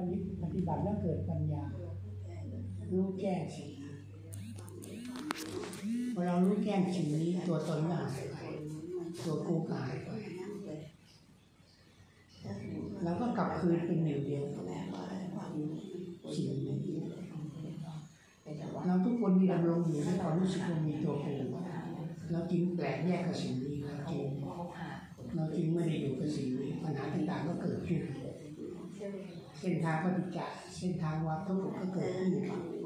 ปฏิบัติแล้วเกิดปัญญารู้แจ้งสิ่งพอเรารู้แจ้งสิ่งนี้ตัวตนก็หายไปตัวกูก็หายไปแล้วก็กลับคืนเป็นหนึ่งเดียวสิ่งนี้เราทุกคนมีดำรงอยู่ในความรู้สึกว่ามีตัวกูเราจึงแปลกแยกกับสิ่งนี้เราจึงไม่ได้อยู่กับสิ่งนี้ปัญหาต่างๆก็เกิดขึ้นเส้นทางปฏิจจ์เส้นทางวัฏทุกข์ก็เกิดขึ้น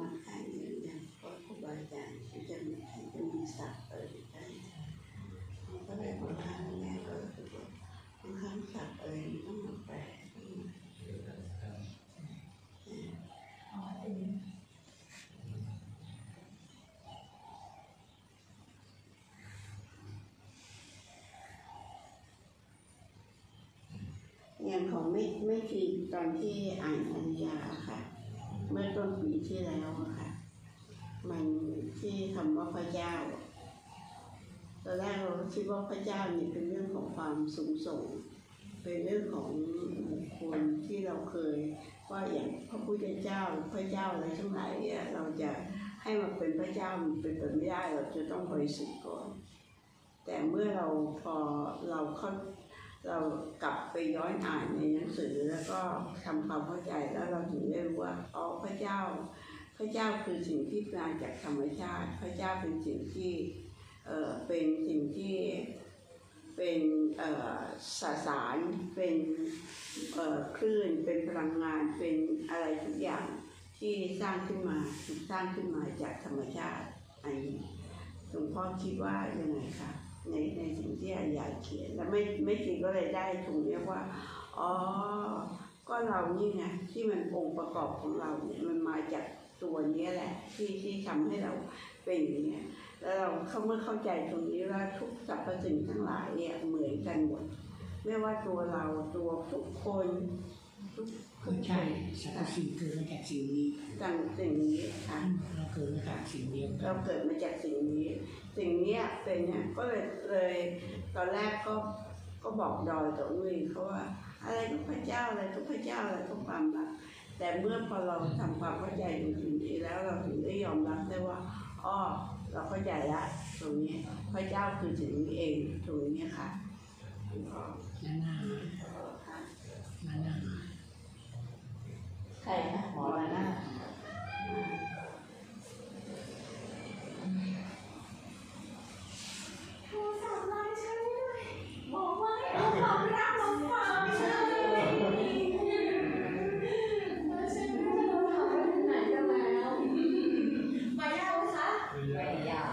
อย่างของไม่คือตอนที่อ่านอริยาค่ะเมื่อต้นปีที่แล้วค่ะมันที่คำว่าพระเจ้าตอนแรกเราคิดว่าพระเจ้าเนี่ยเป็นเรื่องของความสูงส่งเป็นเรื่องของบุคคลที่เราเคยว่าอย่างพระพุทธเจ้าพระเจ้าอะไรทั้งหลายเนี่ยเราจะให้มันเป็นพระเจ้ามันเป็นไปไม่ได้เราจะต้องบริสุทธิ์ก่อนแต่เมื่อเราพอเรากลับไปย้อนอ่านในหนังสือแล้วก็ทำความเข้าใจแล้วเราถึงได้รู้ว่าอ๋อพระเจ้าคือสิ่งที่มาจากธรรมชาติพระเจ้าเป็นสิ่งที่เป็นสิ่งที่เป็นสสารเป็นคลื่นเป็นพลังงานเป็นอะไรทุกอย่างที่สร้างขึ้นมาจากธรรมชาติอันนี้หลวงพ่อคิดว่ายังไงคะในสิ่งที่อาจารย์เขียนแล้วไม่จริงก็เลยได้ถูกเรียกว่าอ๋อก็เรานี่ไงที่มันองค์ประกอบของเราเนี่ยมันมาจากตัวนี้แหละที่ทำให้เราเป็นอย่างนี้แล้วเราเมื่อเข้าใจตรงนี้ว่าทุกสรรพสิ่งทั้งหลายเนี่ยเหมือนกันหมดไม่ว่าตัวเราตัวทุกคนก็ใช่สรรพสิ่งเกิดมาจากสิ่งนี้สิ่งนี้ค่ะเราเกิดมาจากสิ่งนี้เราเกิดมาจากสิ่งนี้เป็นเนี่ยก็เลยตอนแรกก็บอกดอยกับอุ้ยเขาว่าอะไรทุกพระเจ้าอะไรทุกพระเจ้าอะไรทุกความรักแต่เมื่อพอเราทำความเข้าใจในสิ่งนี้แล้วเราถึงได้ยอมรับได้ว่าอ๋อเราเข้าใจละตรงนี้พระเจ้าคือสิ่งนี้เองตรงนี้ค่ะนาใครนะหมอละนะบอกว่าให้เอาความรักมาฝากฉันแล้วฉันไม่รู้จะถามไปถึงไหนกันแล้วไปยาวไหมคะไม่ยาว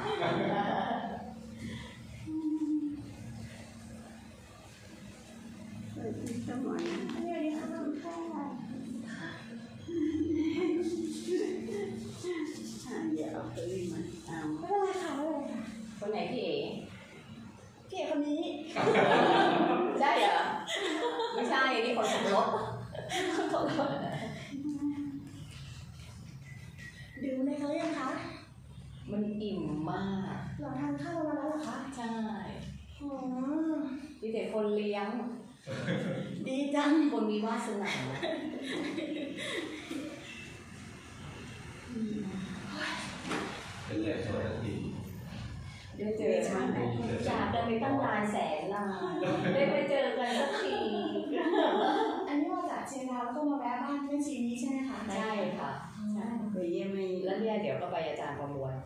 สมองนะเดี๋ยวนี้เขาทำแค่เดี๋ยวเอาไปมาเอาไม่เป็นไรค่ะไม่เป็นไรค่ะคนไหนพี่เอ๋คนนี้ใช่เหรอไม่ใช่นี่คนขับรถดื่มในเขายังคะมันอิ่มมากเราทานข้าวมาแล้วเหรอคะใช่มีแต่คนเลี้ยงดีจังคนมีวาสนาเป็นแหล่งสวัสดิได้เจอกันจากกันไปตั้งนานแสนนานได้ไปเจอกันสักทีอันนี้มาจากเชียงรายแล้วก็มาแวะบ้านแม่ชีนี้ใช่ไหมคะใช่ค่ะไปเยี่ยมแล้วเนี่ยเดี๋ยวก็ไปอาจารย์ประมวล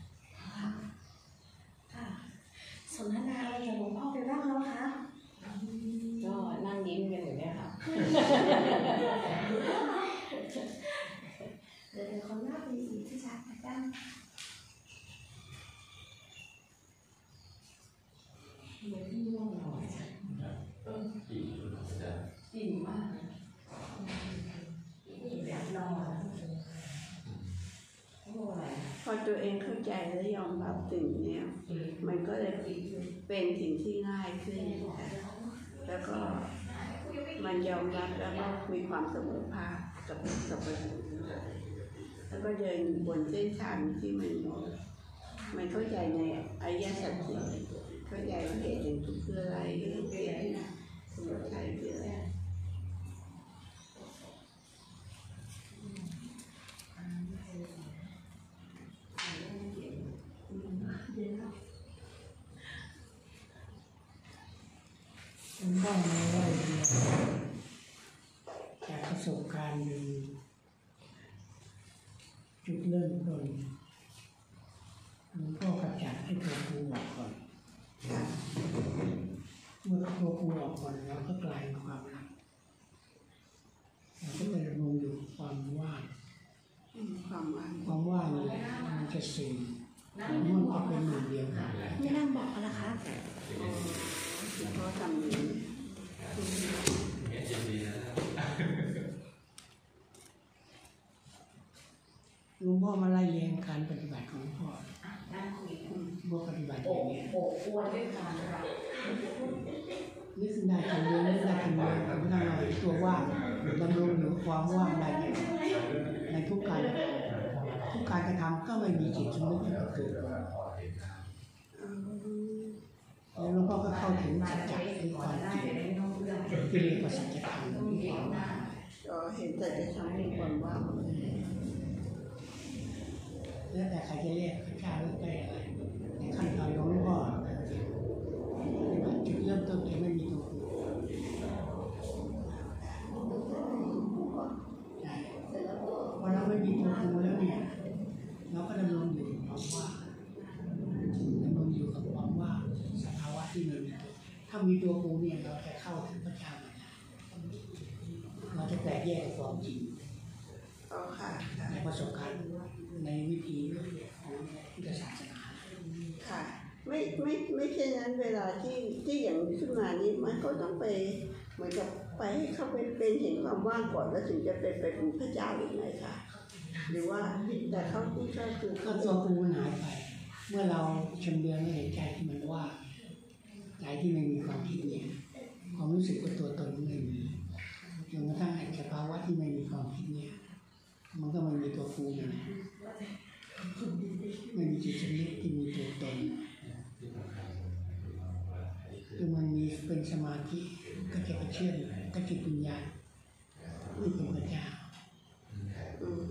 ค่ะสนทนาอะไรกับหลวงพ่อไปบ้างแล้วคะก็นั่งยิ้มกันอยู่เนี่ยค่ะเดี๋ยวคนหน้าดีอีกที่ชัดกันเดี๋ยวที่ร่วงหน่อยอิ่มมากอยากนอนพอตัวเองเข้าใจและยอมรับสิ่งนี้มันก็เลยเป็นสิ่งที่ง่ายขึ้นแล้วก็มันยอมรับแล้วก็มีความเสมอภาคกับแล้วก็เดินบนเส้นทางที่มันเข้าใจในอริยสัจสี่เข้าใจว่าเหตุแห่งทุกข์คืออะไรเหตุแห่งสมุทัยคืออะไรพ่อมาไล่เรียนจากประสบการณ์มีจุดเริ่มต้นหลวงพ่อกระจัดให้ตัวครูออกก่อนเมื่อตัวครูออกก่อนเราก็กลายเป็นความรักเราก็เลยลงอยู่ความว่างความว่างความว่างนี่แหละมันจะสื่อมันจะเป็นหนึ่งเดียวกันไม่นั่งบอกกันละคะเพราะทำนี้หลวงพ่อมาไล่เรียงการปฏิบัติของหลวงพ่อนั่งคุยว่าปฏิบัติอโอ้ย่างนี้โหอวดด้วยความรักนี่คือได้ทำเรียนนี่ได้ทำเรียนไม่ต้องเราตัวว่างดำรงอยู่ความว่างได้ในทุกการกระทำก็ไม่มีจิตสำนึกเกิดแล้วหลวงพ่อก็เข้าถึงสัจจะคือความจริงที่เรียกว่าสัจธรรมที่ความว่างก็เห็นแต่จะทำให้ความว่างแล้วแต่ใครจะเรียกพระเจ้าหรือไปอะไรในขั้นตอนของหลวงพ่อจุดเริ่มต้นจะไม่มีตัวครูใช่พอเราไม่มีตัวครูแล้วเนี่ยเราก็ดำรงอยู่กับความว่างดำรงอยู่กับความว่างสภาวะที่มีตัวถ้ามีตัวครูเนี่ยเราจะเข้าถึงพระเจ้าไม่ได้เราจะแตกแยกกับความจริงเอาค่ะในประสบการณ์ในวิธีของพุทธศาสนาค่ะไม่เช่นนั้นเวลาที่อย่างขึ้นมานี้มันก็ต้องไปเหมือนกับไปให้เข้าไปเป็นเห็นความว่างก่อนแล้วถึงจะเป็นพระเจ้าหรือไงคะหรือว่าแต่เขาที่ก็คือก็ตัวครูมันหายไป เมื่อเราชำเลืองเห็นใจที่มันว่างใจที่ไม่มีความคิดเนี่ยความรู้สึกว่าตัวตนมันไม่มีจนกระทั่งไอ้สภาวะที่ไม่มีความคิดเนี่ยมันก็ไม่มีตัวครูเนี่ยนะไม่มีจิตสำนึกที่มีตัวตนคือมันมีเป็นสมาธิก็จะไปเชื่อมก็จิตวิญญาณนี่เป็นพระเจ้าอืม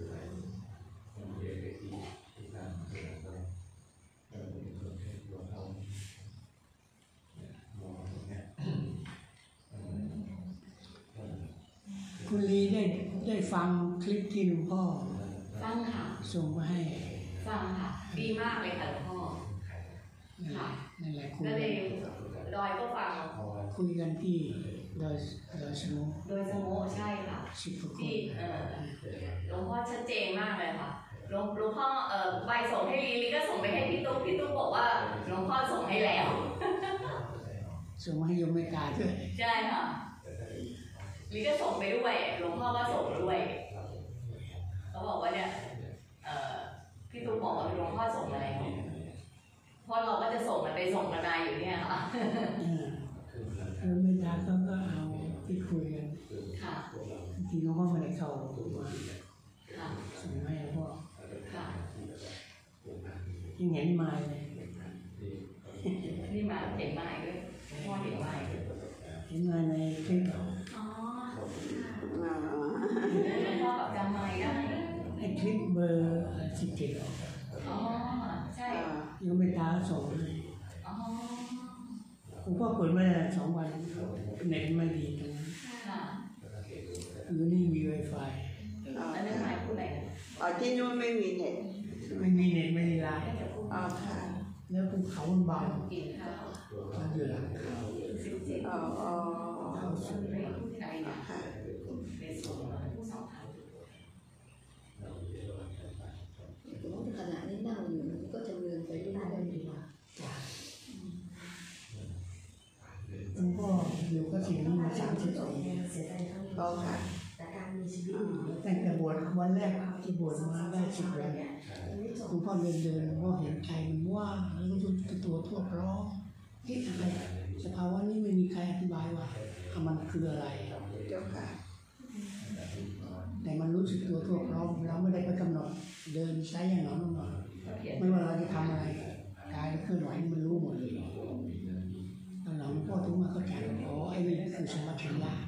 คุณลีได้ฟังคลิปที่หลวงพ่อฟังค่ะส่งมาให้ฟังค่ะ ดีมากเลยค่ะหลวงพ่อนั่นแหละคุยก็เลยดอยก็ฟังคุยกันที่โดยสมุโดยสโมใช่ค่ะ 10 กว่าคนที่หลวงพ่อชัดเจนมากเลยค่ะหลวงพ่อใบส่งให้ลีก็ส่งไปให้พี่ตุ๊กบอกว่าหลวงพ่อส่งให้แล้วส่งมาให้โยมเมกาด้วยใช่ค่ะลีก็ส่งไปด้วยหลวงพ่อก็ส่งด้วยเขาบอกว่าเนี่ยพี่ตุ๊กบอกว่าหลวงพ่อส่งมาแล้วเพราะเราก็จะส่งมันไปส่งมานายอยู่เนี่ยค่ะโยมเมกาเขาก็เอาที่คุยกันค่ะที่หลวงพ่อไม่ได้เข้ามาค่ะส่งให้หลวงพ่อค่ะที่เห็นมาเลยนี่มาเห็นมาด้วยพ่อเห็นมาด้วยเห็นมาในคลิปอ๋ออ๋อหลวงพ่อแบบจำไม่ได้ไอ้คลิปเบอร์17 อ๋อใช่โยมเมกาส่งให้อ๋อผมก็เปิดมาได้2 วันเน็ตไม่ดีตรงนั้นค่ะอยู่นี่มี Wi-Fi อันนั้นหมายพูดอะไรนะอ๋อที่นู้นไม่มีเน็ตไม่มีเน็ตไม่มีไลน์อ๋อค่ะแล้วภูเขามันเบากินข้าวมันอยู่หลังเขา 17 อ๋ออ๋อเขาสูงไม่พูดอะไรนะค่ะเป็นส่วนผู้สองทางขณะนี้นั่งอยู่มันก็จะเดินไปเรื่อยๆดีกว่าหลวงพ่ออยู่ก็สิ่งนี้มา30 ปีอ๋อค่ะแต่การมีชีวิตอยู่ตั้งแต่บวชวันแรกที่บวชมาได้10 วันหลวงพ่อเดินหลวงพ่อเห็นใจมันว่างแล้วก็ตัวทั่วร้องคิดอะไรสภาวะนี้ไม่มีใครอธิบายว่ามันคืออะไรเจ้าค่ะแต่มันรู้สึกตัวทั่วพร้อมเราไม่ได้ไปกำหนดเดินใช้อย่างหนอนหนอนไม่ว่าเราจะทำอะไรกายเคลื่อนไหวมันรู้หมดเลยตอนหลังหลวงพ่อถึงมาเข้าใจอ๋อไอ้นี่คือสมัชัญญา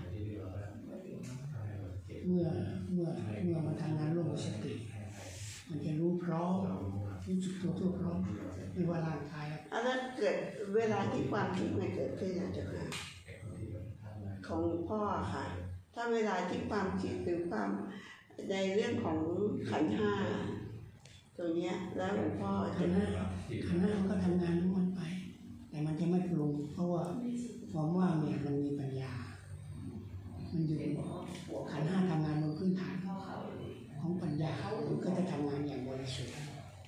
เมื่อมันทำงานร่วมกับสติมันจะรู้พร้อมรู้สึกตัวทั่วพร้อมไม่ว่าร่างกายอันนั้นเกิดเวลาที่ความคิดมันเกิดขึ้นนะเจ้าค่ะของหลวงพ่อค่ะถ้าเวลาที่ความคิดหรือความในเรื่องของขันธ์ห้าตัวเนี้ยแล้วหลวงพ่อขัจะนธ์ห้ามันก็ทำงานของมันไป แต่มันจะไม่ปรุงเพราะว่าความว่างเนี่ยมันมีปัญญา มันอยู่ขันธ์ห้าทำงานบนพื้นฐานของปัญญามันก็จะทำงานอย่างบริสุทธิ์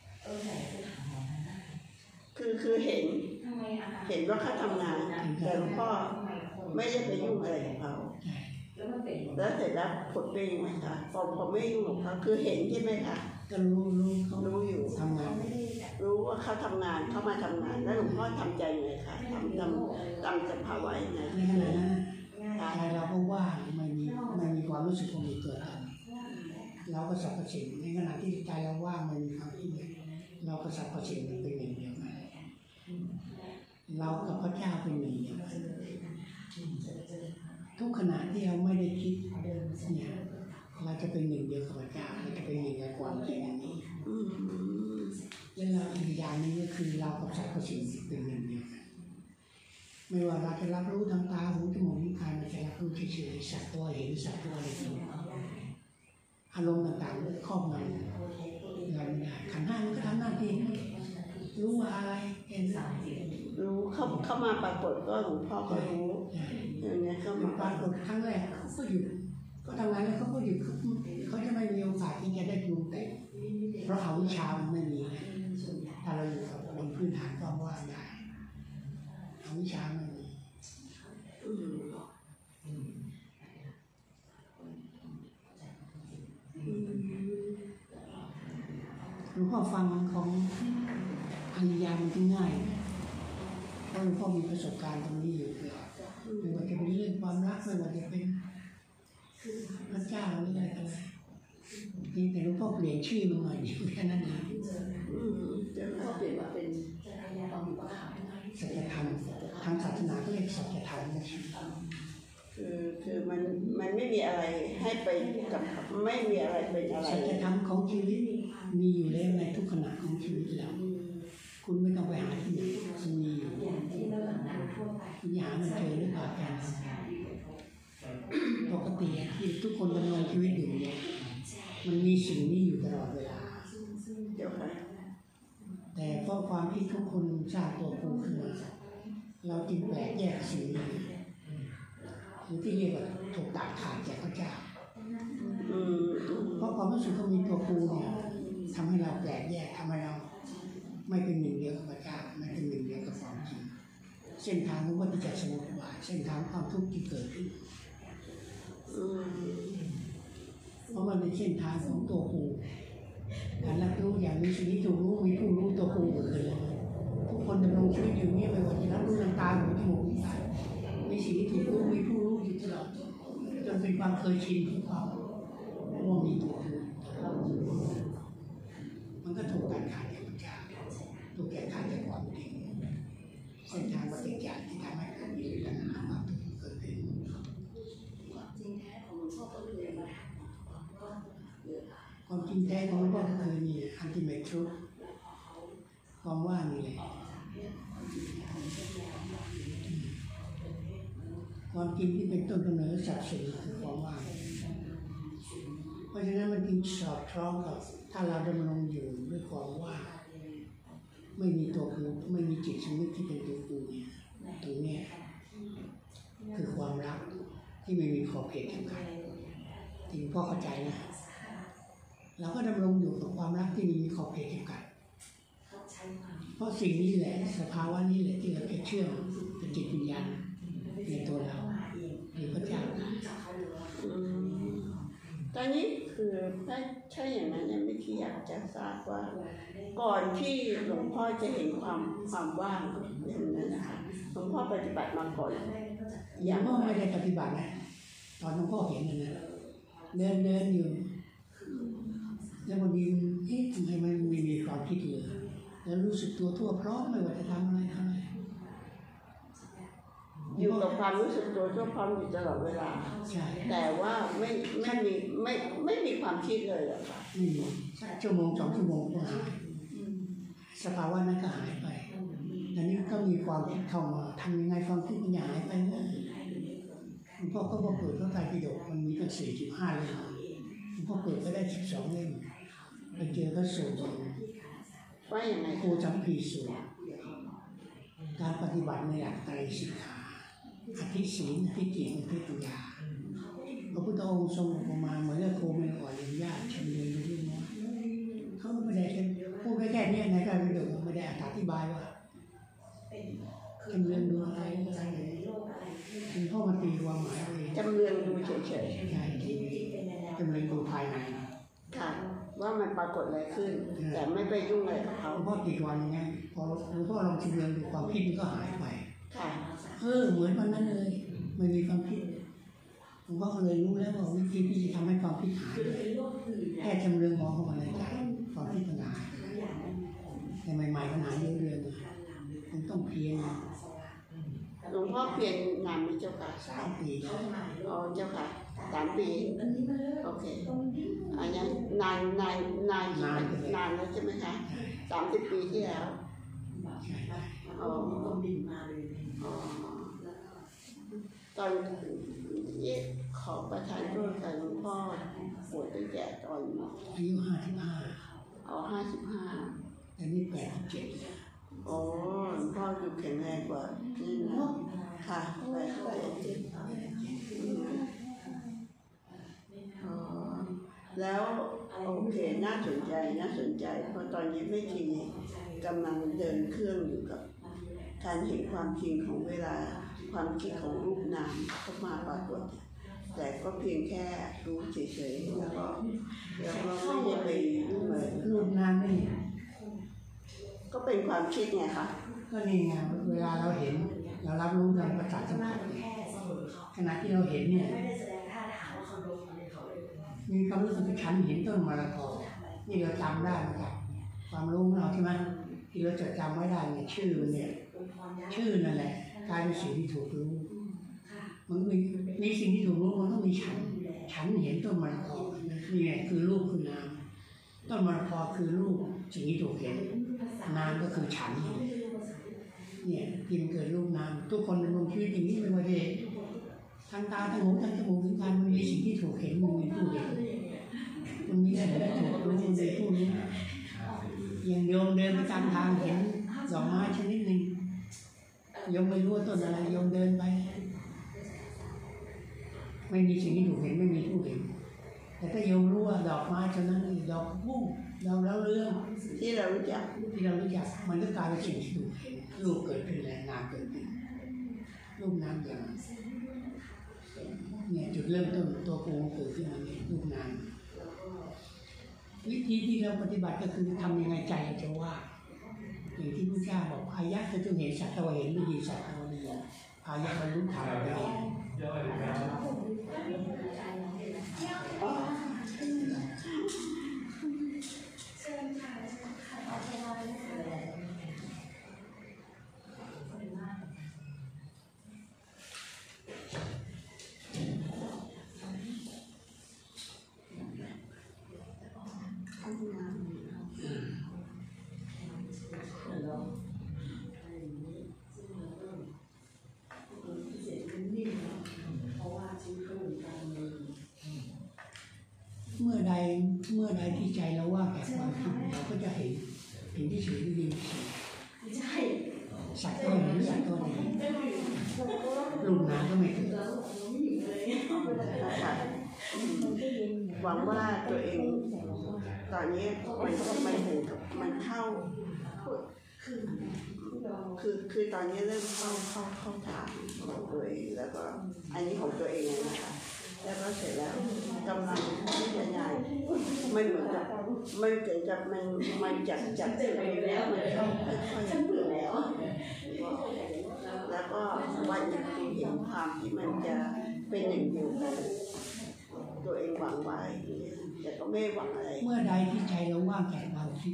คือเห็นว่าเขาทำงานแต่หลวงพ่อไม่ได้ไปยุ่งอะไรกับเขาแล้วเสร็จแล้วผลเป็นยังไงคะพอไม่ยุ่งกับเขาคือเห็นใช่ไหมคะก็รู้เขารู้อยู่ทำงานรู้ว่าเขาทำงานเขามาทำงานแล้วหลวงพ่อทำใจยังไงคะตามสภาวะยังไงในขณะนั้นใจเราก็ว่างไม่มีความรู้สึกว่ามีตัวตนเราก็สรรพสิ่งในขณะที่ใจเราว่างไม่มีความคิดเราก็สรรพสิ่งมันเป็นหนึ่งเดียวกันเรากับพระเจ้าเป็นหนึ่งเดียวกันทุกขณะที่เราไม่ได้คิดเนี่ยเราจะเป็นหนึ่งเดียวกับพระเจ้าเราจะเป็นหนึ่งในความจริงอันนี้และเราอีกอย่างนึงก็คือเรากับสรรพสิ่งเป็นหนึ่งเดียวกันไม่ว่าเราจะรับรู้ทางตาหูจมูกลิ้นกายมันจะรับรู้เฉยๆสักตัวเห็นสักตัวอะไรตัวอารมณ์ต่างๆครอบงำเราไม่ได้ขันธ์ห้ามันก็ทำหน้าที่รู้ว่าอะไรเห็นรู้เข้ามาปรากฏก็หลวงพ่อก็รู้อย่างนี้เข้ามามาปรากฏครั้งแรกเขาก็หยุดก็ทำงานแล้วเขาก็หยุดเขาจะไม่มีโอกาสที่จะได้ปรุงแต่งเพราะอวิชชามันไม่มีถ้าเราอยู่กับบนพื้นฐานความว่างได้อวิชชาไม่มีหลวงพ่อฟังของอริยามันง่ายเพราะหลวงพ่อมีประสบการณ์ตรงนี้อยู่ตลอดไม่ว่าจะเป็นเรื่องความรักไม่ว่าจะเป็นพระเจ้าหรืออะไรก็แล้วแต่หลวงพ่อเปลี่ยนชื่อมันหน่อยเดียวแค่นั้นเองก็เปลี่ยนมาเป็นความอุปถัมภ์สัจธรรมทางศาสนาก็เรียกสัจธรรมนะคือมันไม่มีอะไรให้ไปกับไม่มีอะไรเป็นอะไรสัจธรรมของชีวิตมีอยู่แล้วในทุกขณะของชีวิตเราคุณไม่ต้องไปหาที่ไหนมันมีอยู่คุณหามันเจอหรือเปล่ากันปกติที่ทุกคนดำเนินชีวิตอยู่เนี่ยมันมีสิ่งนี้อยู่ตลอดเวลาเดี๋ยวค่ะแต่เพราะความที่ทุกคนสร้างตัวกูขึ้นมาเราจึงแปลกแยกสิ่งนี้หรือที่เรียกว่าถูกตัดขาดจากพระเจ้าเพราะความรู้สึกที่มีตัวกูเนี่ยทำให้เราแปลกแยกทำให้เราไม่เป็นหนึ่งเดียวกับพระเจ้าไม่เป็นหนึ่งเดียวกับความจริงเส้นทางของวัฏจักรสมุทบาทเส้นทางความทุกข์ที่เกิดขึ้นเพราะมันเป็นเส้นทางของตัวกูการรับรู้อย่างมีชีวิตถูกรู้มีผู้รู้ตัวกูหมดเลยทุกคนดำรงชีวิตอยู่เนี่ยไม่ว่าจะรับรู้ทางตาหูจมูกลิ้นกายมีชีวิตถูกรู้มีผู้รู้อยู่ตลอดจนเป็นความเคยชินของเขาว่ามีตัวกูมันก็ถูกตัดขาดจากพระเจ้าถูกแก้ขาดจากความจริงเส้นทางวัฏจักรที่ทำให้เกิดมีปัญหาความทุกข์เกิดขึ้นจริงแท้ของหลวงพ่อก็คือมาความจริงแท้ของหลวงพ่อก็คือนี่ ultimate truth ความว่างนี่แหละความจริงที่เป็นต้นกำเนิดสัจสิ่งคือความว่างเพราะฉะนั้นมันจึงสอดคล้องกับถ้าเราดำรงอยู่ด้วยความว่างไม่มีตัวกูไม่มีจิตสำนึกที่เป็นตัวกูเนี่ยตรงนี้คือความรักที่ไม่มีขอบเขตจำกัดจริงพ่อเข้าใจนะเราก็ดำรงอยู่กับความรักที่มีขอบเขตจำกัดเพราะสิ่งนี้แหละสภาวะนี้แหละที่เราจะเชื่อมเป็นจิตวิญญาณในตัวเราหรือพระเจ้าตอนนี้คือถ้าอย่างนั้นเนี่ยไม่คิดอยากจะทราบว่าก่อนที่หลวงพ่อจะเห็นความว่างอย่างนั้นนะคะหลวงพ่อปฏิบัติมาก่อนยังพ่อไม่ได้ปฏิบัตินะตอนหลวงพ่อเห็นนั่นนะเดินอยู่แล้ววันนี้ทำไมมันไม่มีความคิดเลยแล้วรู้สึกตัวทั่วพร้อมไม่ว่าจะทำอะไรอยู่กับความรู้สึกตัวทั่วพร้อมอยู่ตลอดเวลาใช่แต่ว่าไม่มีความคิดเลยเหรอคะไม่มีชั่วโมง2 ชั่วโมงก็หายสภาวะนั้นก็หายไปแต่นี้ก็มีความคิดเข้ามาทำยังไงความคิดมันหายไปเลยหลวงพ่อก็เปิดพระไตรปิฎกมันมีตั้ง45 เล่มหลวงพ่อเปิดก็ได้12 เล่มไปเจอพระสูตรว่าอย่างไรโคจำพีสูตรการปฏิบัติในหลักไตรสิกขาอธิศีลอธิจิตอธิปัญญาพระพุทธองค์ทรงอุปมาเหมือนกับโคเป็นอ่อนเลี้ยงญาติชำเลืองดูด้วยน้อยเขาไม่ได้พูดแค่นี้ในการปิฎกไม่ได้อธิบายว่าชำเลืองดูอะไรคุณพ่อมาตีความหมายเองจำเรืองดูเฉยใช่จำเลืองดูภายในๆค่ะว่ามันปรากฏอะไรขึ้น แต่ไม่ไปยุ่งอะไรกับเขาหลวงพ่อตีความอย่างนี้พอหลวงพ่อลองชำเลืองดูความคิดมันก็หายไปค่ะเหมือนวันนั้นเลยไม่มีความคิดผมก็เลยรู้แล้วว่าวิธีที่จะทำให้ความคิดหายแค่จำเรื่องมองเข้ามาในใจความคิดมันหายแต่ใหม่ๆมันหายเยอะเรื่องมันต้องเพียรหลวงพ่อเปลี่ยนงานไหมเจ้าค่ะ 3 ปีอ๋อเจ้าค่ะ3 ปีโอเคอันนี้นานแล้วใช่ไหมคะ30 ปีที่แล้วอ๋อตอนนี้ขอประทานโทษกับหลวงพ่อป่วยตั้งแต่ตอนอายุ55 55 แต่นี่87 อ๋อหลวงพ่ออยู่แข็งแรงกว่านี่นะค่ะ87อ๋อแล้วโอเคน่าสนใจเพราะตอนนี้ไม่ทีกำลังเดินเครื่องอยู่กับการเห็นความจริงของเวลาความคิดของรูปนามเข้ามาปรากฏแต่ก็เพียงแค่รู้เฉยๆแล้วก็ไม่ได้ไปยุ่งเลยรูปนามนี่ก็เป็นความคิดไงคะก็นี่ไงเวลาเราเห็นเรารับรู้ทางประสาทสัมผัสขณะที่เราเห็นเนี่ยมีความรู้สึกว่าฉันเห็นต้นมะละกอนี่เราจำได้นะครับความรู้ของเราใช่ไหมที่เราจดจำไว้ได้เนี่ยชื่อมันเนี่ยชื่อนั่นแหละกลายเป็นสิ่งที่ถูกรู้มันมีสิ่งที่ถูกรู้มันต้องมีฉันเห็นต้นมะละกอนี่ไงคือรูปคือนามต้นมะละกอคือรูปสิ่งที่ถูกเห็นนามก็คือฉันเนี่ยที่มันเกิดรูปนามทุกคนดำรงชีวิตอย่างนี้ไม่ว่าจะทางตาทางหูทางจมูกทางกายมันมีสิ่งที่ถูกเห็นมันมีผู้เห็นมันมีสิ่งที่ถูกรู้มันมีผู้รู้อย่างโยมเดินไปตามทางเห็นดอกไม้ชนิดหนึ่งโยมไม่รู้ว่าต้นอะไรโยมเดินไปไม่มีสิ่งที่ถูกเห็นไม่มีผู้เห็นแต่ถ้าโยมรู้ว่าดอกไม้ชนิดนั้นดอกพุ่งดอกแล้วเรื่องที่เรารู้จักมันก็กลายเป็นสิ่งที่ถูกเห็นรูปเกิดขึ้นแล้วนามเกิดขึ้นรูปนามอย่างเนี่ยจุดเริ่มต้นตัวโกงเกิดขึ้นมาเนี่ยรูปนามวิธีที่เราปฏิบัติก็คือทำยังไงใจจะว่างอย่างที่พระเจ้าบอกอายะจะจงเห็นสัตว์ตัวเห็นไม่ดีสัตว์ตัวดีอายะบรรลุธรรมไปเอง เมื่อใดที่ใจเราว่างจากความคิดเราก็จะเห็นที่สิ่งที่ดีสัตว์ก็เห็นสัตว์ก็ดีรูปนามก็ไม่เกิดค่ะหวังว่าตัวเองตอนนี้มันเข้าคือตอนนี้เริ่มเข้าทางของตัวเองแล้วก็อันนี้ของตัวเองนะคะแล้วก็เสร็จแล้วกำลังที่จะย้ายมันเหมือนกับมันเกิดจากมันจับตัวเองแล้วมันเข้าค่อยๆเปลี่ยนแล้วก็วันหนึ่งเห็นความที่มันจะเป็นหนึ่งเดียวกันตัวเองหวังไว้แต่ก็ไม่หวังอะไรเมื่อใดที่ใจเราว่างจากความคิด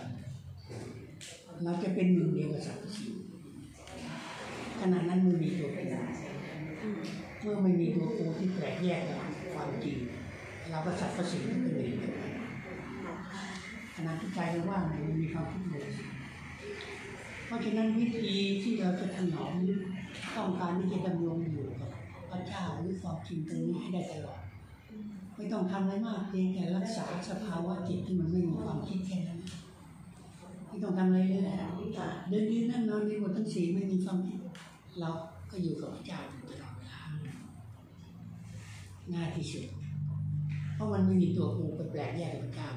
เราจะเป็นหนึ่งเดียวกับสรรพสิ่งขณะนั้นมันมีตัวกูเมื่อไม่มีตัวกูที่แปลกแยกจากความจริงเราก็สรรพสิ่งก็เป็นหนึ่งเดียวกันขณะที่ใจเราว่างมันมีความคิดเลยเพราะฉะนั้นวิธีที่เราจะถนอมต้องการที่จะดำรงอยู่กับพระระเจ้าหรือความจริงตรงนี้ให้ได้ตลอดไม่ต้องทำอะไรมากเพียงแต่รักษาสภาวะจิตที่มันไม่มีความคิดแค่นั้นไม่ต้องทำอะไรเลยเดินยืนนั่งนอนในบททั้งสี่ไม่มีความคิดเราก็อยู่กับพระเจ้าตลอดเวลาง่ายที่สุดเพราะมันไม่มีตัวกูไปแปลกแยกกับพระเจ้า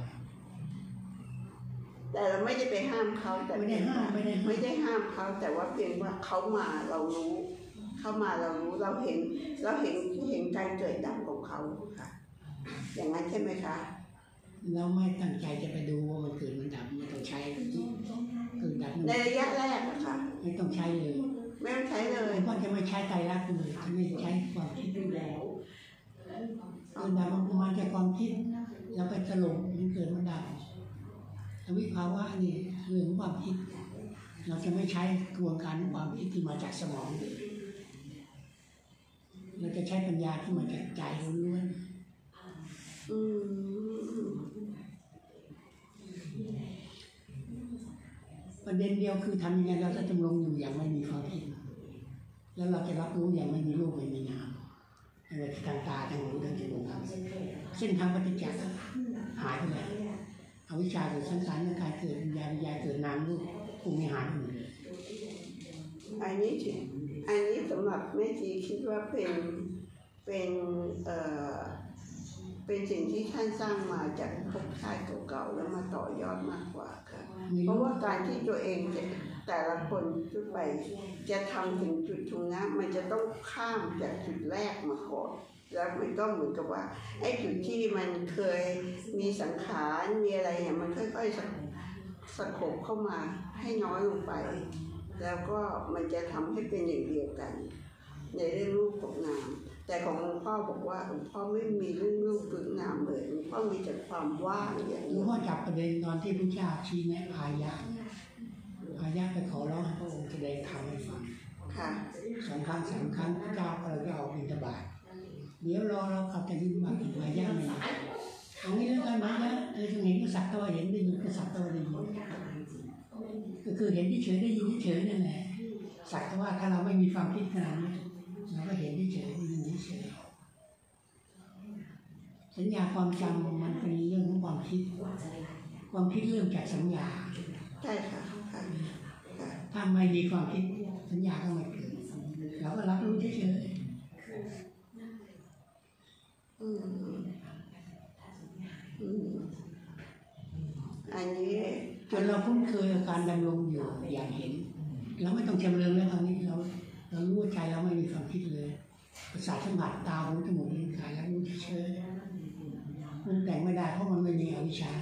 แต่เราไม่ได้ไปห้ามเขาแต่ไม่ได้ห้ามเขาแต่ว่าเพียงว่าเขามาเรารู้เข้ามาเรารู้เราเห็นการเกิดดับของเขาค่ะอย่างนั้นใช่ไหมคะเราไม่ตั้งใจจะไปดูว่ามันเกิดมันดับไม่ต้องใช้เกิดดับในระยะแรกนะคะไม่ต้องใช้เลยไม่ต้องใช้เลยเพราะจะไม่ใช้ไตรลักษณ์เลยจะไม่ใช้ความคิดดูแล้วเกิดดับมันมาจากความคิดเราไปสรุปมันเกิดมันดับวิภาวะนี่เรื่องความคิดเราจะไม่ใช้กระบวนการความคิดที่มาจากสมองเราจะใช้ปัญญาที่มาจากใจล้วนประเด็นเดียวคือทำยังไงเราจะดำรงอยู่อย่างไม่มีความคิดแล้วเราจะรับรู้อย่างไม่มีรูปไม่มีนามอะไรทางตาทางหูทางจมูกเส้นทางปฏิจจ์หายไปเลยอวิชชาเกิดสังขารร่างกายเกิดวิญญาณเกิดนามรูปพวกนี้หายไปหมดเลยอันนี้สำหรับแม่ชีคิดว่าเป็นสิ่งที่ท่านสร้างมาจากภพชาติเก่าๆแล้วมาต่อยอดมากกว่าค่ะเพราะว่าการที่ตัวเองแต่ละคนขึ้นไปจะทำถึงจุดตรงนั้นมันจะต้องข้ามจากจุดแรกมาก่อนแล้วมันก็เหมือนกับว่าไอ้จุดที่มันเคยมีสังขารมีอะไรเนี่ยมันค่อยๆสะกบเข้ามาให้น้อยลงไปแล้วก็มันจะทำให้เป็นอย่างเดียวกันในเรื่องรูปกับนามแต่ของหลวงพ่อบอกว่าหลวงพ่อไม่มีเรื่องรูปกับนามเลยหลวงพ่อมีแต่ความว่างอย่างนี้หลวงพ่อจับประเด็นตอนที่พระเจ้าชี้แนะพายะไปขอร้องให้พระองค์แสดงธรรมให้ฟังค่ะ 2 ครั้ง 3 ครั้งพระเจ้าก็เลยออกบิณฑบาตเดี๋ยวรอเรากลับจากบิณฑบาตพายะไม่เอางี้แล้วกันนะจะเห็นก็สักตัวเห็นได้ยินก็สักตัวได้ยินก็คือเห็นเฉยได้ยินเฉยนั่นแหละสักว่าถ้าเราไม่มีความคิดขนาดนี้เราก็เห็นเฉยได้ยินเฉยสัญญาความจำมันเป็นเรื่องของความคิดเริ่มจากสัญญาใช่ค่ะถ้าไม่มีความคิดสัญญาก็ไม่เกิดเราก็รับรู้เฉยอันนี้จนเราคุ้นเคยกับการดำรงอยู่อย่างเห็นเราไม่ต้องจำเริญแล้วตอนนี้เรารู้ใจเราไม่มีความคิดเลยประสาทสัมผัสตาหูจมูกลิ้นกายแล้วรู้เฉยมันแต่งไม่ได้เพราะมันไม่มีอวิชชา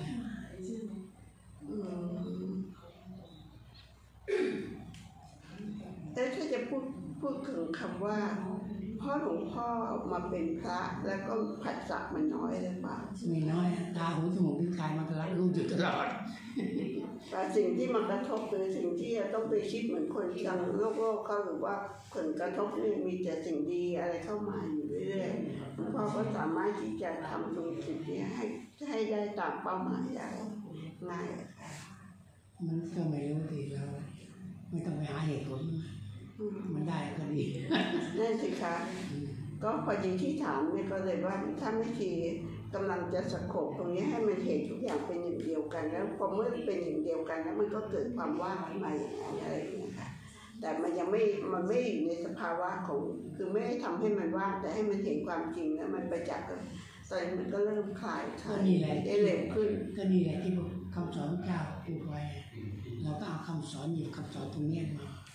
แต่ถ้าจะพูดถึงคำว่าพ่อหลวงพ่อมาเป็นพระแล้วก็ผัสสะมันน้อยหรือเปล่าไม่น้อยตาหูจมูกลิ้นกายมันรับรู้อยู่ตลอดแต่สิ่งที่มันกระทบคือสิ่งที่ต้องไปคิดเหมือนคนทางโลกเขาหรือว่าผลกระทบนี่มีแต่สิ่งดีอะไรเข้ามาอยู่เรื่อยๆหลวงพ่อก็สามารถที่จะทำตรงจุดนี้ให้ได้ตามเป้าหมายได้ง่ายมันก็ไม่รู้ดีแล้วไม่ต้องไปหาเหตุผลมันได้ก็ดีนั่นสิคะก็พอดีที่ถามเนี่ยก็เลยว่าถ้าไม่ทีกำลังจะสะกดตรงนี้ให้มันเห็นทุกอย่างเป็นอย่างเดียวกันแล้วพอเมื่อเป็นอย่างเดียวกันแล้วมันก็เกิดความว่างขึ้นมาอย่างนั้นอะไรอย่างเงี้ยค่ะแต่มันยังไม่อยู่ในสภาวะของคือไม่ได้ทำให้มันว่างแต่ให้มันเห็นความจริงแล้วมันประจักษ์ตอนนี้มันก็เริ่มคลายได้เร็วขึ้นก็นี่แหละที่คำสอนเจ้าพูดไว้เราก็เอาคำสอนหยิบคำสอนตรงนี้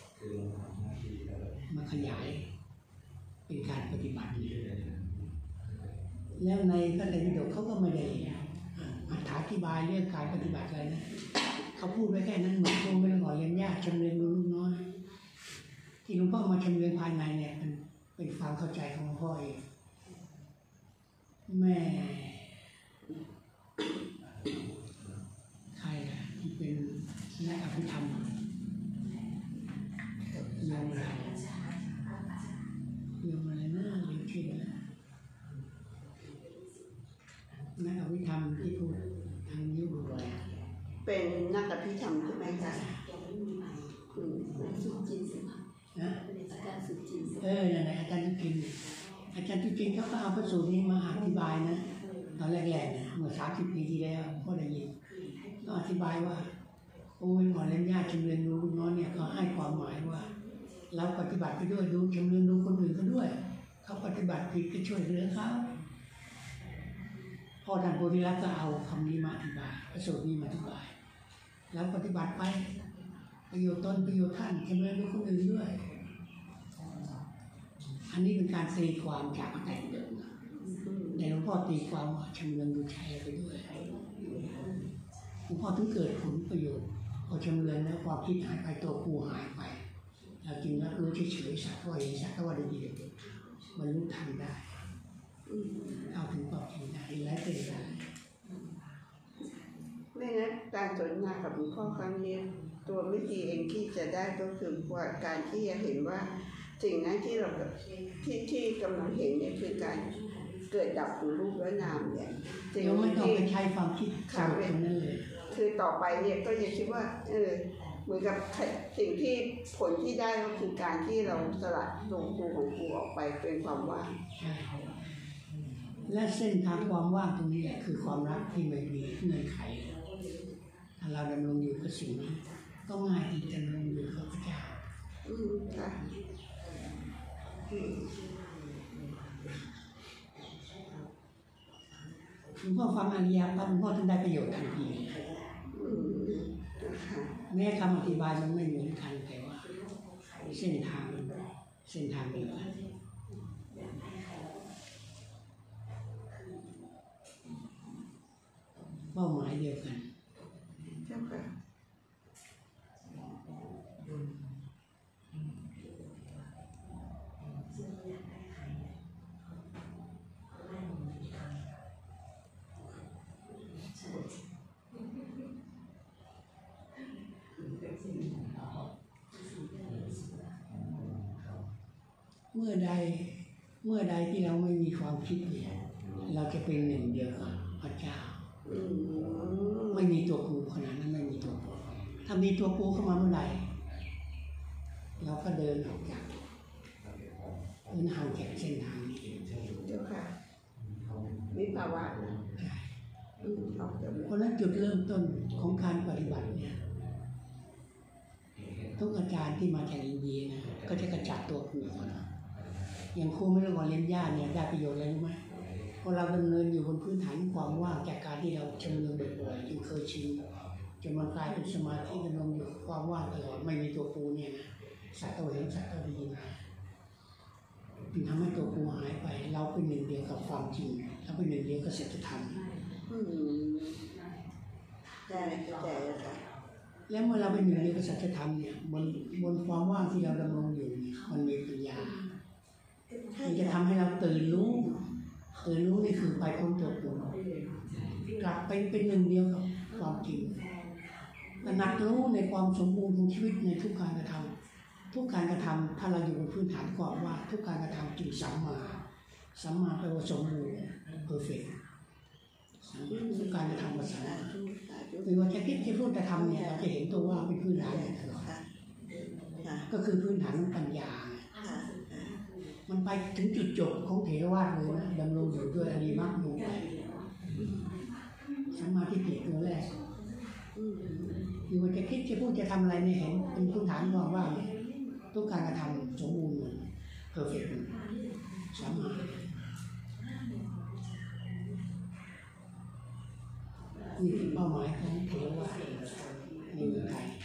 มาขยายเป็นการปฏิบัติแล้วในพระไตรปิฎกเขาก็ไม่ได้อธิบายเรื่องการปฏิบัติอะไรนะเขาพูดไว้แค่นั้นเหมือนครูไม่ต้องขอเรียนยากชำเลืองดูลูกน้อยที่หลวงพ่อมาชำเลืองภายในเนี่ยเป็นความเข้าใจของหลวงพ่อเองแม่ใครล่ะที่เป็นนักอภิธรรมโยมอะไรนะเรียนชื่อนะนักอภิธรรมที่พูดทางนิ้วบ่อยเป็นนักอภิธรรมใช่ไหมคะสุจินนะอาจารย์สุจินนั่นแหละอาจารย์สุจินอาจารย์จริงๆเขาก็เอาพระสูตรนี้มาอธิบายนะตอนแรกๆนะเมื่อ30 ปีที่แล้วก็ได้ยินก็อธิบายว่าโอ้ยหมอเล่นญาติชำเลืองดูน้อยเนี่ยก็ให้ความหมายว่าเราปฏิบัติไปด้วยดูชำเลืองดูคนอื่นก็ด้วยเขาปฏิบัติผิดก็ช่วยเหลือเขาพ่อท่านโพธิรัตน์ก็เอาคำนี้มาอธิบายพระสูตรนี้มาอธิบายแล้วปฏิบัติไปประโยชน์ตนประโยชน์ท่านชำเลืองดูคนอื่นด้วยอันนี้เป็นการตีความจากพระไตรปิฎกนะในหลวงพ่อตีความว่าชำเลืองดูใจไปด้วยหลวงพ่อถึงเกิดผลประโยชน์พอชำเลืองแล้วความคิดหายไปตัวกูหายไปเราจึงรับรู้เฉยๆสักว่าเห็นสักว่าได้ยินบรรลุธรรมได้เอาถึงความจริงได้และเป็นได้ไม่งั้นการสนทนากับหลวงพ่อครั้งนี้ตัววิธีเองที่จะได้ก็คือว่าการที่จะเห็นว่าสิ่งนั้นที่เราที่กำลังเห็นเนี่ยคือการเกิดดับของรูปและนามเนี่ยสิ่งเดี๋ยวไม่ต้องที่ไปใช้ความคิดสรุปตรงนั้นเลยคือต่อไปเนี่ยก็จะคิดว่าเหมือนกับสิ่งที่ผลที่ได้ก็คือการที่เราสลัดดวงกูของกูออกไปเป็นความว่างใช่และเส้นทางความว่างตรงนี้แหละคือความรักที่ไม่มีเงื่อนไขถ้าเราดำรงอยู่กับสิ่งนี้ก็ง่ายที่จะดำรงอยู่กับพระเจ้าค่ะหลวงพ่อฟังอริยปั๊บหลวงพ่อท่านได้ประโยชน์ทันทีแม้คำอธิบายมันไม่เหมือนกันแต่ว่าเส้นทางเดียวกันเป้าหมายเดียวกันเจ้าค่ะเมื่อใดที่เราไม่มีความคิดเนี่ยเราจะเป็นหนึ่งเดียวกับพระเจ้าไม่มีตัวกูขนาดนั้นไม่มีตัวกูถ้ามีตัวกูเข้ามาเมื่อไหร่เราก็เดินออกจากห่างจากเส้นทางนี้เจ้าค่ะวิภาวะออกจากเพราะนั้นจุดเริ่มต้นของการปฏิบัติเนี่ยทุกอาจารย์ที่มาจากอินเดียนะก็จะกระจัดตัวกูก่อนอย่างครูไม่ต้องก่อนเรียนญาติเนี่ยได้ประโยชน์อะไรรู้ไหมเพราะเราดำเนินอยู่บนพื้นฐานความว่างจากการที่เราชำเลืองบ่อยๆจนเคยชินจนมันกลายเป็นสมาธิดำรงอยู่ความว่างตลอดไม่มีตัวกูเนี่ยนะสัตว์ตัวเห็นสัตว์ตัวได้ยินจึงทำให้ตัวกูหายไปเราเป็นหนึ่งเดียวกับความจริงเราเป็นหนึ่งเดียวกับสัจธรรมได้ใจแล้วค่ะแล้วเมื่อเราเป็นหนึ่งเดียวกับสัจธรรมเนี่ยบนความว่างที่เราดำรงอยู่เนี่ยมันมีปัญญามันจะทำให้เราตื่นรู้นี่คือไปพ้นตัวกูกลับไปเป็นหนึ่งเดียวกับความจริงตระหนักรู้ในความสมบูรณ์ของชีวิตในทุกการกระทำถ้าเราอยู่บนพื้นฐานความว่าทุกการกระทำจึงสัมมาแปลว่าสมบูรณ์เพอร์เฟกต์ทุกการกระทำว่าสัมมาหรือว่าจะคิดจะพูดจะทำเนี่ยเราจะเห็นตัวว่าเป็นพื้นฐานตลอดก็คือพื้นฐานของปัญญามันไปถึงจุดจบของเถรวาทเลยนะดำรงอยู่ด้วยอริมักอยู่ไปสัมมาทิฏฐิตัวแรกหรือว่าจะคิดจะพูดจะทำอะไรเนี่ยเห็นเป็นพื้นฐานความว่าเนี่ยทุกการกระทำสมบูรณ์เพอร์เฟกต์สัมมานี่คือเป้าหมายของเถรวาทในเมืองไทย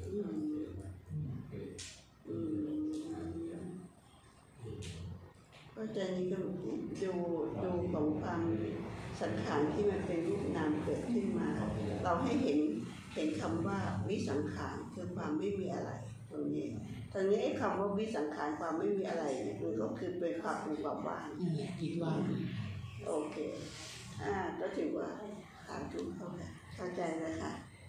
ก็จะนี่ก็ดูของความสังขารที่มันเป็นรูปนามเกิดขึ้นมาเราให้เห็นคำว่าวิสังขารคือความไม่มีอะไรตรงนี้ไอ้คำว่าวิสังขารความไม่มีอะไรเนี่ยมันก็คือเป็นความเป็นความว่างนั่นแหละจิตว่างโอเคก็ถือว่าถูกเข้าใจแล้วค่ะ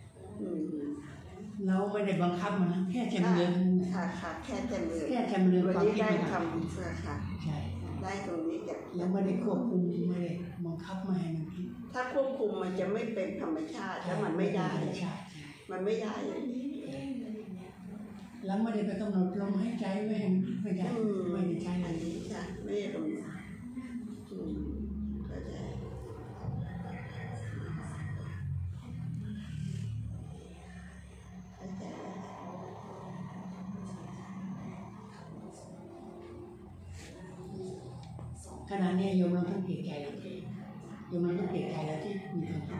เราไม่ได้บังคับมันนะแค่จำเริญค่ะแค่จำเริญแค่จำเริญวันความนี้คิดได้ไปคำค่ะใช่ได้ตรงนี้จากแล้วไม่ได้ควบคุมไม่ได้บังคับไม่ให้มันคิดถ้าควบคุมมันจะไม่เป็นธรรมชาติแล้วมันไม่ได้ใช่มันไม่ได้เลยแล้วไม่ได้ไปกำหนดลมหายใจไม่ได้ใช่อันนี้ค่ะไม่ได้กำหนดขณะนี้โยมเราต้องเกลียดใจเราโยมเราต้องเกลียดใจแล้วที่มีความคิด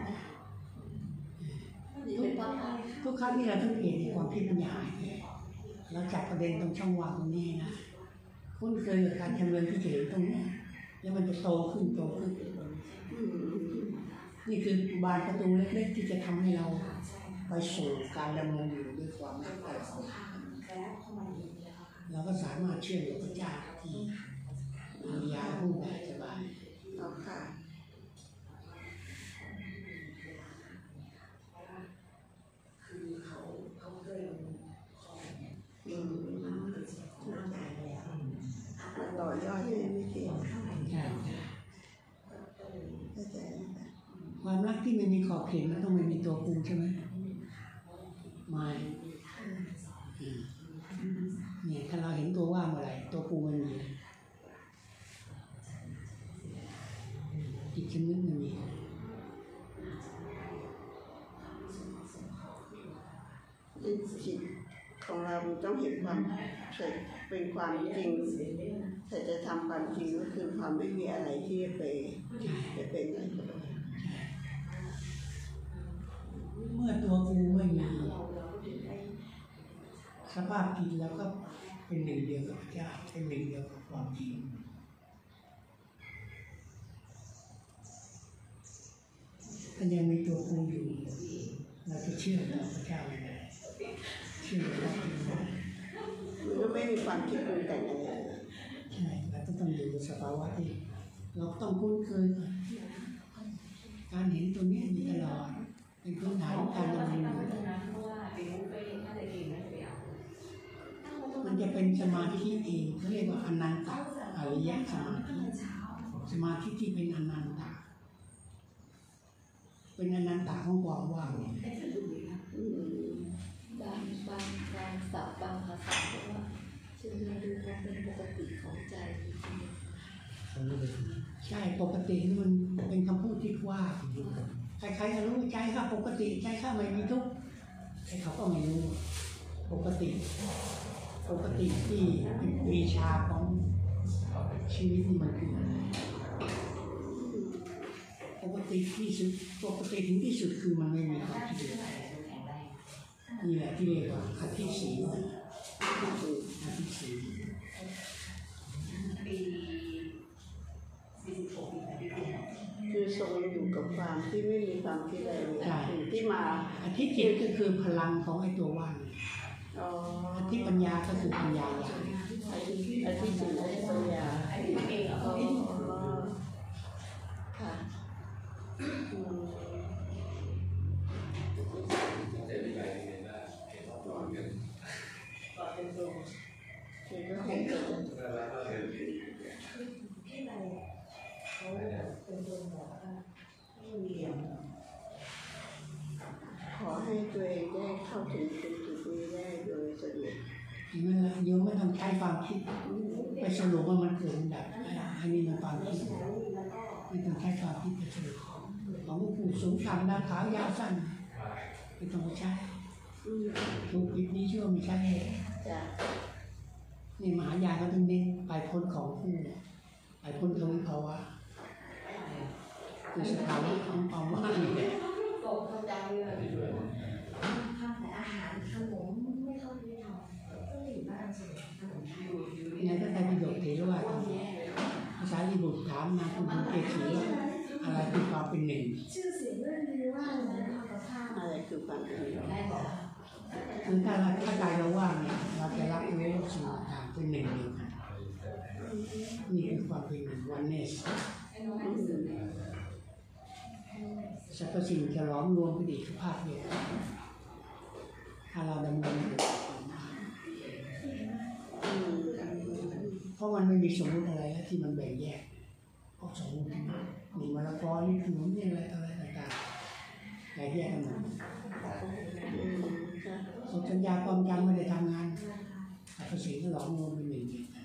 ทุกครั้งที่เราต้องเกลียดในความคิดมันหายเราจับประเด็นตรงช่องว่างตรงนี้นะคุ้นเคยกับการจำเริญที่เฉลิมตรงนี้แล้วมันจะโตขึ้นนี่คือบานประตูเล็กๆที่จะทำให้เราไปสู่การดำรงอยู่ด้วยความรักเราก็สามารถเชื่อมกับพระเจ้าที่อริยผู้แผ่สบายเอาค่ะมาต่อยอดให้ไม่เก่งความรักที่ไม่มีขอบเขตมันต้องไม่มีตัวกูใช่ไหมไม่เนี่ยถ้าเราเห็นตัวว่าเมื่อไหร่ตัวกูมันมีจิตชนิดมันมีจิตของเราต้องเห็นความเป็นความจริงแต่จะทำความจริงก็คือความไม่มีอะไรที่จะเป็นอะไรเมื่อตัวกูไม่มีสภาพจิตแล้วก็เป็นหนึ่งเดียวกับพระเจ้าเป็นหนึ่งเดียวกับความจริงถ้ายังมีตัวกูอยู่เราจะเชื่อต่อพระเจ้าไม่ได้เชื่อพระเจ้าไม่ได้มันก็ไม่มีความคิดปรุงแต่งอะไรใช่เราต้องอยู่ในสภาวะที่เราต้องคุ้นเคยการเห็นตัวนี้มีตลอดเป็นพื้นฐานการดำเนินมันจะเป็นสมาธิเองเขาเรียกว่าอนันตอริยสมาธิสมาธิที่เป็นอนันตเป็นอนันตของความว่างบางศัพท์บางภาษาบอกว่าจึงดูความเป็นปกติของใจใช่ปกตินี่มันเป็นคำพูดที่ว่าใครๆก็รู้ใจข้าปกติใจข้าไม่มีทุกข์ใครเขาก็ไม่รู้ปกติที่เป็นปรีชาของชีวิตนี่มันคืออะไรปกติที่สุดปกติถึงที่สุดคือมันไม่มีความคิดอะไรนี่แหละที่เรียกว่าอธิศีลอธิศีลคือทรงอยู่กับความที่ไม่มีความคิดอะไรที่มาอธิจิตก็คือพลังของไอ้ตัวว่างอธิปัญญาก็คือปัญญาอย่างอธิจิตอธิปัญญาค่ะขอให้ตัวเองได้เข้าถึงจุดนี้ได้โดยสะดวกโยมไม่ต้องใช้ความคิดไปสรุปว่ามันเกิดดับอันนี้มันความคิดไม่ต้องใช้ความคิดไปสรุปของผู้สูงต่ำดาวขาวยาวสั้นไม่ต้องใช้ถูกผิดนี้ชั่วไม่ใช่นี่มหายานเขาต้องเน้นไปพ้นของผู้ไปพ้นทวิภาวะคือสภาวะของความว่างนี่แหละในพระไตรปิฎกเถรวาทภาษาลิบุตรถามนางคุณเกศรีว่าอะไรคือความเป็นหนึ่งอะไรคือความเป็นหนึ่งคือถ้าใจเราว่างเนี่ยเราจะรับรู้สิ่งต่างๆเป็นหนึ่งเดียวกันนี่คือความเป็นหนึ่งวันเนสสรรพสิ่งจะล้อมรวมเป็นเอกภาพเดียวถ้าเราดำเนินเพราะมันไม่มีสมมติอะไรแล้วที่มันแบ่งแยกเพราะสมมติมีมะละกอนี่ขนมนี่อะไรต่างๆแบ่งแยกกันหมดสัญญาความจำไม่ได้ทำงานสรรพสิ่งก็หลอมรวมเป็นหนึ่งเดียวกัน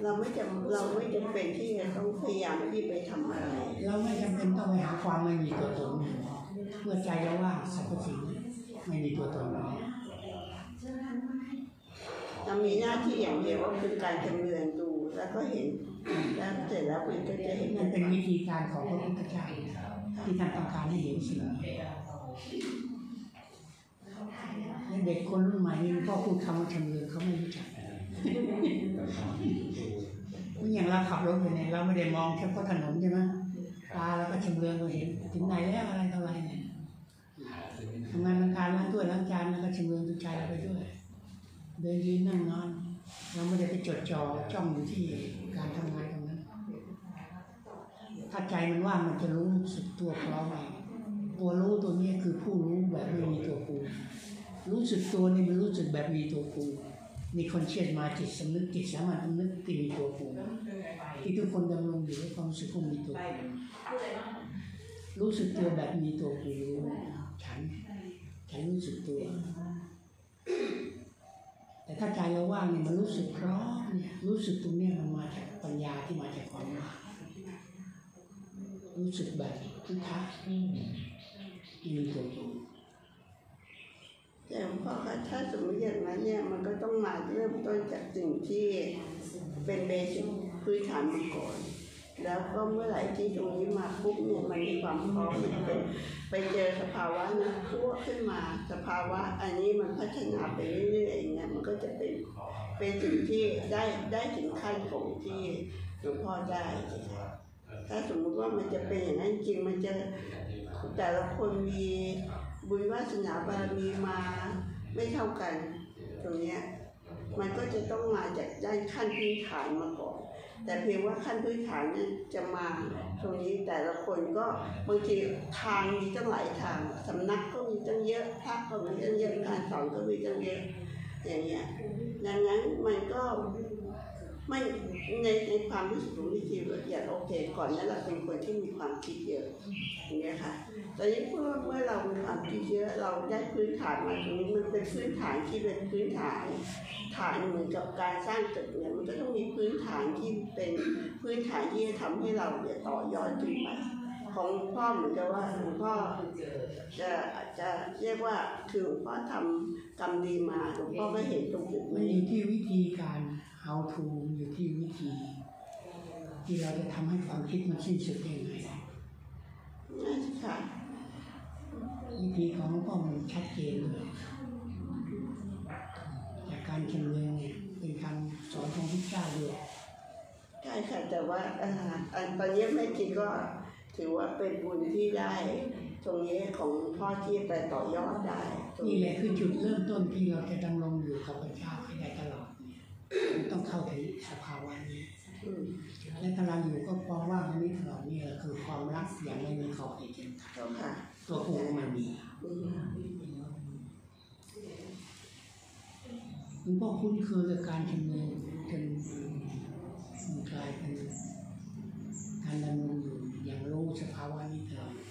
เราไม่จำเป็นที่จะต้องพยายามที่ไปทำอะไรเราไม่จำเป็นต้องไปหาความไม่มีตัวตนเมื่อใจเราว่างสรรพสิ่งไม่มีตัวตนแล้วเรามีหน้าที่อย่างเดียวก็คือการจำเริญดูแล้วก็เห็นแล้วเสร็จแล้วมันก็จะเห็นนั่นเป็นวิธีการของพระพุทธเจ้าที่ท่านต้องการให้เห็นสิ่งเด็กคนรุ่นใหม่นี่พ่อพูดคำว่าชำเลืองเขาไม่รู้จักอย่างเราขับรถไปเนี่ยเราไม่ได้มองแค่เพราะถนนใช่ไหมตาเราก็ชำเลืองเราเห็นถึงไหนแล้วอะไรเท่าไรเนี่ยทำงานการล้างถ้วยล้างจานแล้วก็ชำเลืองดูใจเราไปด้วยเดินยืนนั่งนอนเราไม่ได้ไปจดจ่อจ้องอยู่ที่การทำงานตรงนั้นถ้าใจมันว่างมันจะรู้สึกตัวของเราเองตัวรู้ตัวนี้คือผู้รู้แบบไม่มีตัวกูรู้สึกตัวนี่มันรู้สึกแบบมีตัวกูมีคนเชื่อมาจิตสำนึกจิตสามารถสำนึกตีมีตัวกูที่ทุกคนดำรงอยู่ในความรู้สึกของมีตัวกูรู้สึกตัวแบบมีตัวกูรู้ฉันรู้สึกตัวแต่ถ้าใจเราว่างเนี่ยมันรู้สึกพร้อมเนี่ยรู้สึกตรงนี้มันมาจากปัญญาที่มาจากความว่างรู้สึกแบบพุทธะมีตัวกูแต่พอถ้าสมมติอย่างนั้นเนี่ยมันก็ต้องมาเริ่มต้นจากสิ่งที่เป็นเบสิกพื้นฐานมาก่อนแล้วก็เมื่อไหร่ที่ตรงนี้มาปุ๊บเนี่ยมันมีความพร้อมมันเป็นไปเจอสภาวะนั้นทั่วขึ้นมาสภาวะอันนี้มันพัฒนาไปเรื่อยๆอย่างเงี้ยมันก็จะเป็นสิ่งที่ได้ถึงขั้นของที่หลวงพ่อได้ถ้าสมมุติว่ามันจะเป็นอย่างนั้นจริงมันจะแต่ละคนมีบุญวาสนาบารมีมาไม่เท่ากันตรงนี้มันก็จะต้องมาจากด้านขั้นพื้นฐานมาก่อนแต่เพียงว่าขั้นพื้นฐานนั้นจะมาตรงนี้แต่ละคนก็บางทีทางมีตั้งหลายทางสำนักก็มีตั้งเยอะพระก็มีตั้งเยอะการสอนก็มีตั้งเยอะอย่างเงี้ยดังนั้นมันก็ไม่ในความรู้สึกของวิธีอย่างโอเคก่อนนั้นเราเป็นคนที่มีความคิดเยอะอย่างเงี้ยค่ะแต่ยิ่งเมื่อเรามีความคิดเยอะเราได้พื้นฐานมาตรงนี้มันเป็นพื้นฐานที่เป็นพื้นฐานเหมือนกับการสร้างตึกเนี่ยมันก็ต้องมีพื้นฐานที่เป็นพื้นฐานที่จะทำให้เราเนี่ยต่อยอดขึ้นไปของหลวงพ่อเหมือนกับว่าหลวงพ่อจะเรียกว่าคือหลวงพ่อทำกรรมดีมาหลวงพ่อก็เห็นตรงจุดมันนี้อยู่ที่วิธีการ how to อยู่ที่วิธีที่เราจะทำให้ความคิดมันสิ้นสุดยังไงค่ะวิธีของหลวงพ่อมันชัดเจนเลยจากการชำเลืองเนี่ยเป็นการสอนของพระเจ้าด้วยใช่ค่ะแต่ว่าตอนนี้แม่ชีก็ถือว่าเป็นบุญที่ได้ตรงนี้ของพ่อที่ไปต่อยอดได้นี่แหละคือจุดเริ่มต้นที่เราจะดำรงอยู่กับพระเจ้าให้ได้ตลอดเนี่ยต้องเข้าถึงสภาวะนี้และถ้าเราอยู่ก็ความว่างนี้ตลอดนี่แหละคือความรักอย่างไม่มีขอบเขตจำกัดตัวกูมันมีหลวงพ่อคุ้นเคยกับการชำเลืองจนมันกลายเป็นการดำรงอยู่อย่างรู้สภาวะนี้ตลอด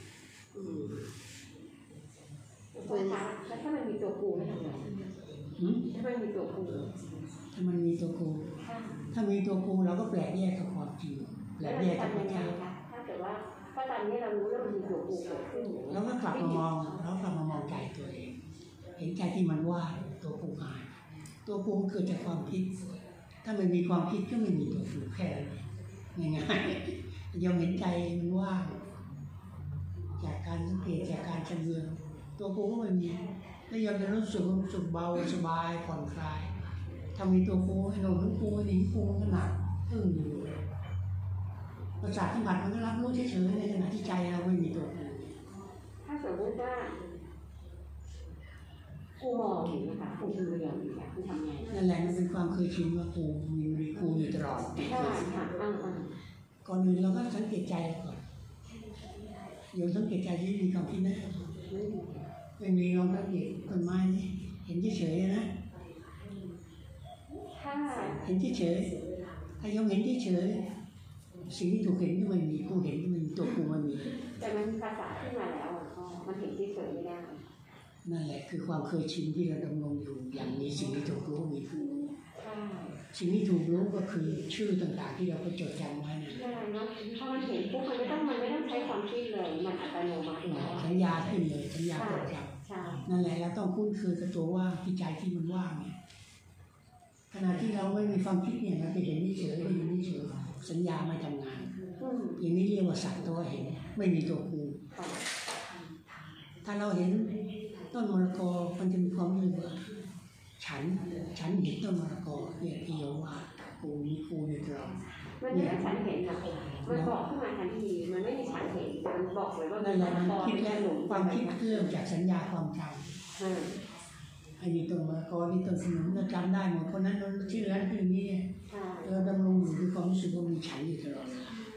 แล้วถ้ามันมีตัวกูไม่ทำไงถ้ามันมีตัวกูถ้ามันมีตัวกูถ้ามีตัวกูเราก็แปลกแยกกับความจริงแปลกแยกกับพระเจ้าถ้าเกิดว่าถ้าตอนนี้เรารู้แล้วมันมีตัวกูเกิดขึ้นเราก็กลับมามองใจตัวเองเห็นใจที่มันว่างตัวกูหายตัวกูเกิดจากความคิดถ้าไม่มีความคิดก็ไม่มีตัวกูแค่นั้นง่ายๆยอมเห็นใจมันว่างจากการสังเกตจากการชำเลืองตัวกูก็ไม่มีแล้วยอมจะรู้สึกเบาสบายผ่อนคลายถ้ามีตัวกูให้หนุ่มกูให้หนิงกูก็หนักอยู่ประสาทที่บัดมันก็รับรู้เฉยๆในขณะที่ใจเราไม่มีตัวกูถ้าสมมติว่ากูมองอย่างนี้ค่ะกูดูอย่างนี้ค่ะกูทำไงนั่นแหละมันเป็นความเคยชินว่ากูมีกูอยู่ตลอดใช่ค่ะก่อนอื่นเราก็สังเกตใจก่อนโยมสังเกตใจที่มีความคิดนะไม่มีลองสังเกตต้นไม้นี่เห็นเฉยๆนะเห็นเฉยๆถ้าโยมเห็นเฉยๆสิ่งที่ถูกเห็นก็ไม่มีกูเห็นก็ไม่มีตัวกูไม่มีแต่มันภาษาขึ้นมาแล้วมันเห็นเฉยๆไม่ได้นั่นแหละคือความเคยชินที่เราดำรงอยู่อย่างนี้สิ่งที่ถูกรู้มีขึ้นใช่สิ่งที่ถูกรู้ก็คือชื่อต่างๆที่เราไปจดจำไว้นะใช่เนาะพอมันเห็นปุ๊บมันไม่ต้องใช้ความคิดเลยมันอัตโนมัติแล้วสัญญาขึ้นเลยสัญญาจดจใช่ำนั่นแหละเราต้องคุ้นเคยกับตัวว่างที่ใจที่มันว่างเนี่ยขณะที่เราไม่มีความคิดเนี่ยเราไปเห็นนี่เฉยได้ยินนี่เฉยสัญญาไม่ทำงานอย่างนี้เรียกว่าสักตัวเห็นไม่มีตัวกูถ้าเราเห็นต้นมะละกอมันจะมีความรู้สึกว่าฉันเห็นต้นมะละกอเนี่ยที่เราว่ากูมีกูอยู่ตลอดมันไม่ได้ฉันเห็นนะมันบอกขึ้นมาทันทีมันไม่มีฉันเห็นมันบอกเลยว่านั่นแหละมันตอนคิดแล้วความคิดเริ่มจากสัญญาความจอืมำไอ้นี่ต้นมะละกอนี่ต้นขนุนเราจำได้หมดคนนั้นชื่อนั้นชื่อนี้ใช่เราดำรงอยู่ด้วยความรู้สึกว่ามีฉันอยู่ตลอด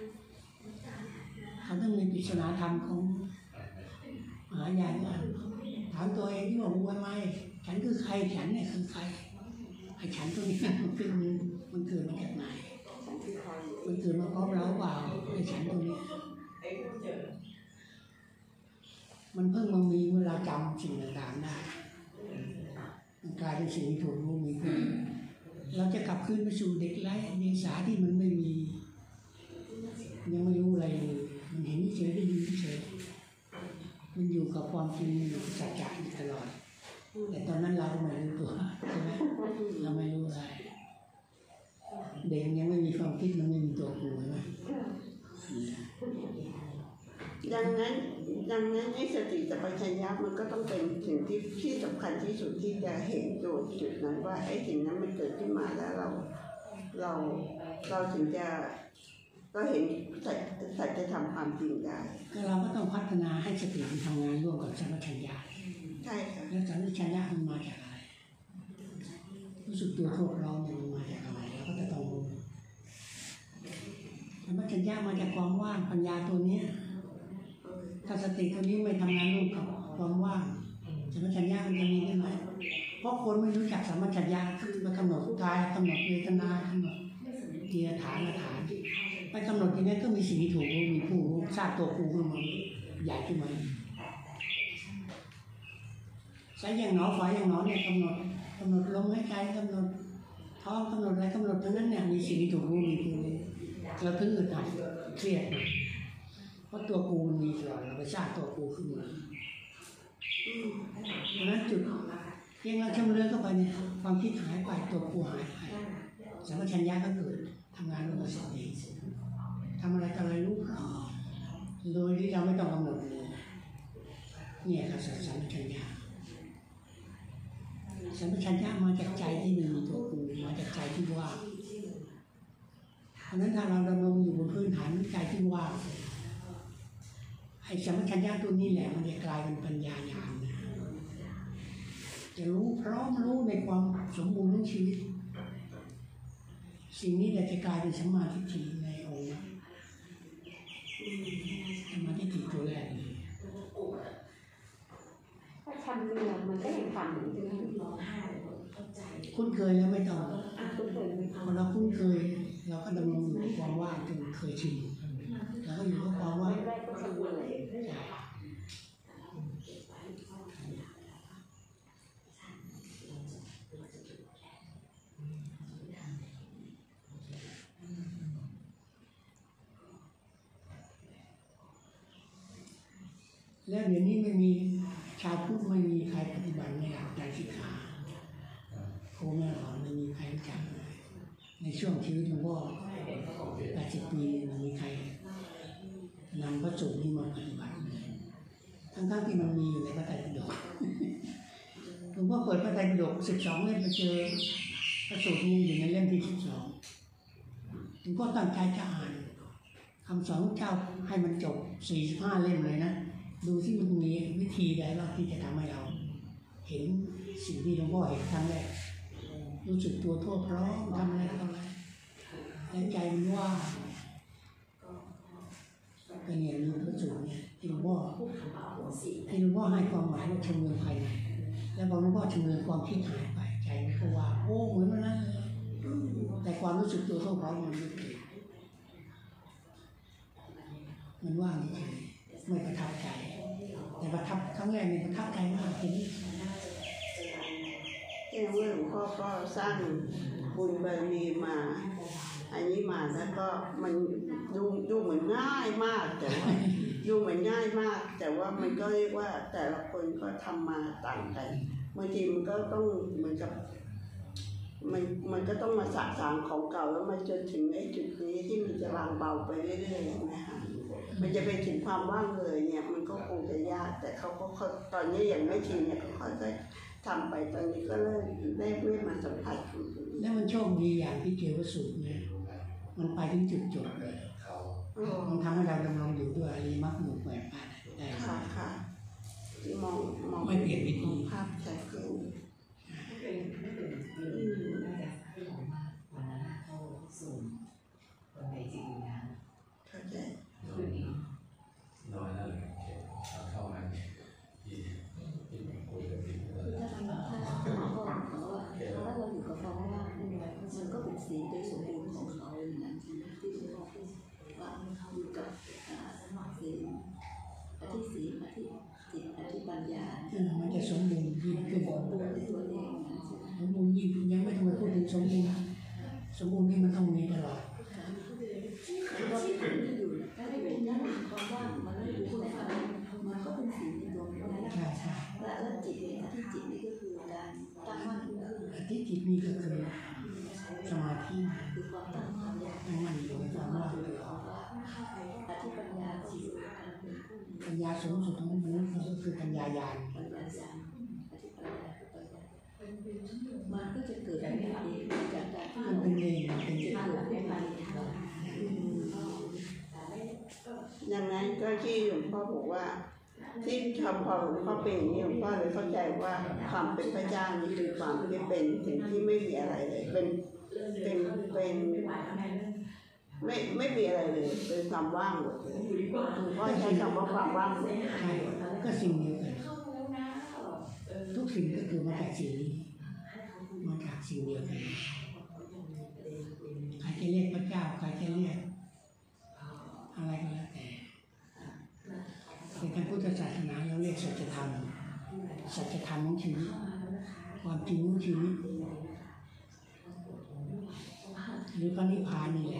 เขาต้องมีปริศนาธรรมของมหายานว่าถามตัวเองที่ว่ามึงทำไมฉันคือใครฉันเนี่ยคือใครไอ้ฉันตัวนี้มันเกิดมาจากไหนฉันคือใครมันเกิดมาพร้อมเราเปล่าไอ้ฉันตัวนี้ มันเพิ่งมามีเวลาจำสิ่งต่างๆได้มันกลายเป็นสิ่งที่ถูกรู้มีขึ้นเราจะกลับคืนไปสู่เด็กไร้เดียงสาที่มันไม่มียังไม่รู้อะไรเลยมันเห็นเฉยได้ยินเฉยมันอยู่กับความจริงอยู่กับสัจจะอยู่ตลอดแต่ตอนนั้นเราไม่รู้ตัวใช่ไหมเราไม่รู้อะไรเด็กยังไม่มีความคิดมันไม่มีตัวกูใช่ไหมดังนั้นไอ้สติสัมปชัญญะมันก็ต้องเป็นสิ่งที่สำคัญที่สุดที่จะเห็นจุดนั้นว่าไอ้สิ่งนั้นมันเกิดขึ้นมาแล้วเราถึงจะก็เห็นสัจธรรมความจริงได้ก็เราก็ต้องพัฒนาให้สติมันทำงานร่วมกับสัมปชัญญะใช่ค่ะแล้วสัมปชัญญะมันมาจากอะไรรู้สึกตัวทั่วพร้อมเนี่ยมันมาจากอะไรเราก็จะต้องรู้สัมปชัญญะมาจากความว่างปัญญาตัวเนี้ยถ้าสติตัวนี้ไม่ทำงานร่วมกับความว่างสัมปชัญญะมันจะมีได้ไหมเพราะคนไม่รู้จักสัมปชัญญะคือมากำหนดกายกำหนดเวทนากำหนดเกียร์ฐานไปกำหนดอย่างนี้ก็มีสิ่งที่ถูกรู้มีผู้รู้สร้างตัวกูขึ้นมาใหญ่ขึ้นมาใช้อย่างหนอฝอยอย่างหนอเนี่ยกำหนดลมหายใจกำหนดท้องกำหนดอะไรกำหนดทั้งนั้นเนี่ยมีสิ่งที่ถูกรู้มีผู้รู้เราถึงอึดอัดเครียดเพราะตัวกูมันมีตลอดเราไปสร้างตัวกูขึ้นมาเพราะนั้นจุดเพียงเราชำเลืองเข้าไปเนี่ยความคิดหายไปตัวกูหายไปสัมปชัญญะก็เกิดทำงานร่วมกับสติทำอะไรต่ออะไรรู้พร้อมโดยที่เราไม่ต้องกำหนดเลยเนี่ยคือสัมปชัญญะสัมปชัญญะมาจากใจที่มีตัวกูมาจากใจที่ว่างเพราะนั้นถ้าเราดำรงอยู่บนพื้นฐานใจที่ว่างไอ้สัมปชัญญะตัวนี้แหละมันจะกลายเป็นปัญญาญาณนะจะรู้พร้อมรู้ในความสมบูรณ์ของชีวิตสิ่งนี้จะกลายเป็นสัมมาทิฏฐิในองค์สัมมาทิฏฐิตัวแรกเลยถ้าทำเรื่องมันก็ยังทำอยู่ใช่ไหมคุ้นเคยแล้วไม่ต้องทุกคนพอเราคุ้นเคยเราก็ดำรงอยู่กับความว่างจนเคยชินแล้วก็อยู่กับความว่างแรกก็ทำเลยแล้วเดี๋ยวนี้ไม่มีชาวพุทธไม่มีใครปฏิบัติในหลักใจสิกขาครูแม่สอนไม่มีใครรู้จักเลยในช่วงชีวิตหลวงพ่อ80 ปีมันมีใครนำพระสูตรนี้มาปฏิบัติทั้งที่มันมีอยู่ในพระไตรปิฎกหลวงพ่อเปิดพระไตรปิฎก12 เล่มไปเจอพระสูตรนี้อยู่ในเล่มที่12หลวงพ่อตั้งใจจะอ่านคำสอนของเจ้าให้มันจบ45 เล่มเลยนะดูที่มันมีวิธีใดบ้างที่จะทำให้เราเห็นสิ่งที่หลวงพ่อเห็นครั้งแรกรู้สึกตัวทั่วพร้อมทำอะไรก็ทำอะไรแล้วใจมันว่างก็เนี่ยมีพระสูตรเนี่ยที่หลวงพ่อให้ความหมายว่าชำเลืองภายในแล้วพอหลวงพ่อชำเลืองความคิดหายไปใจมันก็ว่างโอ้เหมือนมันนั่นเลยแต่ความรู้สึกตัวทั่วพร้อมมันไม่เกิดมันว่างเฉยไม่ประทับใจแต่ประทับครั้งแรกนี่ประทับใจมากทีนี้เมื่อหลวงพ่อก็สร้างบุญบารมีมา อันนี้มาแล้วก็มันดูเหมือนง่ายมากแต่ว่าดูเหมือนง่ายมาก แต่ว่ามันก็เรียกว่าแต่ละคนก็ทำมาต่างกันบางทีมันก็ต้องเหมือนกับมันก็ต้องมาสะสางของเก่าแล้วมาจนถึงไอ้จุดนี้ที่มันจะวางเบาไปเรื่อยๆนะคะมันจะไปถึงความว่างเลยเนี่ยมันก็คงจะยากแต่เขาตอนนี้อย่างไม่ทีเนี่ยเขาค่อยๆทำไปตอนนี้ก็เริ่มมาสัมผัสแล้วมันโชคดีอย่างที่เจวสุดเนี่ยมันไปถึงจุดจบเลยมันทำให้เราดำรงอยู่ด้วยอริมักหมู่แปดได้ค่ะมองไม่เปลี่ยนวิธีภาพชัดเจน เข้าใจน้อยนั่นเลยเข้ามาที่คุยกันดีถ้าเราอยู่กับความว่างมันก็เป็นสีโดยสมบูรณ์ของเขาอย่างนั้นที่เราพูดว่าอยู่กับสีอธิศีลอธิจิตอธิปัญญามันจะสมบูรณ์ยิ่งขึ้นสมบูรณ์ในตัวเองนะสมบูรณ์ยิ่งยังไม่ต้องไปพูดถึงสมบูรณ์ที่มันต้องมีตลอดมันก็เป็นที่อยู่ถ้าไม่เป็นนั่นความว่างมันไม่อยู่แต่มันก็เป็นสีในตัวมันนะใช่แล้วจิตเนี่ยที่จิตนี่ก็คือการตั้งมั่นขึ้นที่จิตนี่ก็คือสมาธิคือความตั้งมั่นเนี่ยตั้งมั่นอยู่ในความว่างอธิปัญญาก็คือการเป็นผู้มีปัญญาสูงสุดของมนุษย์ก็คือปัญญาญาณปัญญาญาณอธิปัญญาคือปัญญามันก็จะเกิดขึ้นเองจากการที่มันเป็นเองมันเป็นจะเกิดขึ้นมาเองดังนั้นก็ที่หลวงพ่อบอกว่าที่ทำพอหลวงพ่อเป็นอย่างนี้หลวงพ่อเลยเข้าใจว่าความเป็นพระเจ้านี่คือความที่เป็นสิ่งที่ไม่มีอะไรเลยเป็นไม่มีอะไรเลยเป็นความว่างหมดเลยหลวงพ่อใช้คำว่าความว่างหมดใช่ก็สิ่งเดียวกันทุกสิ่งก็คือมาจากสิ่งนี้มาจากสิ่งเดียวกันใครจะเรียกพระเจ้าใครจะเรียกอะไรก็แล้วแต่ในทางพุทธศาสนาเราเรียกสัจธรรมของชีวิตความจริงของชีวิตหรือพระนิพพานนี่แหละ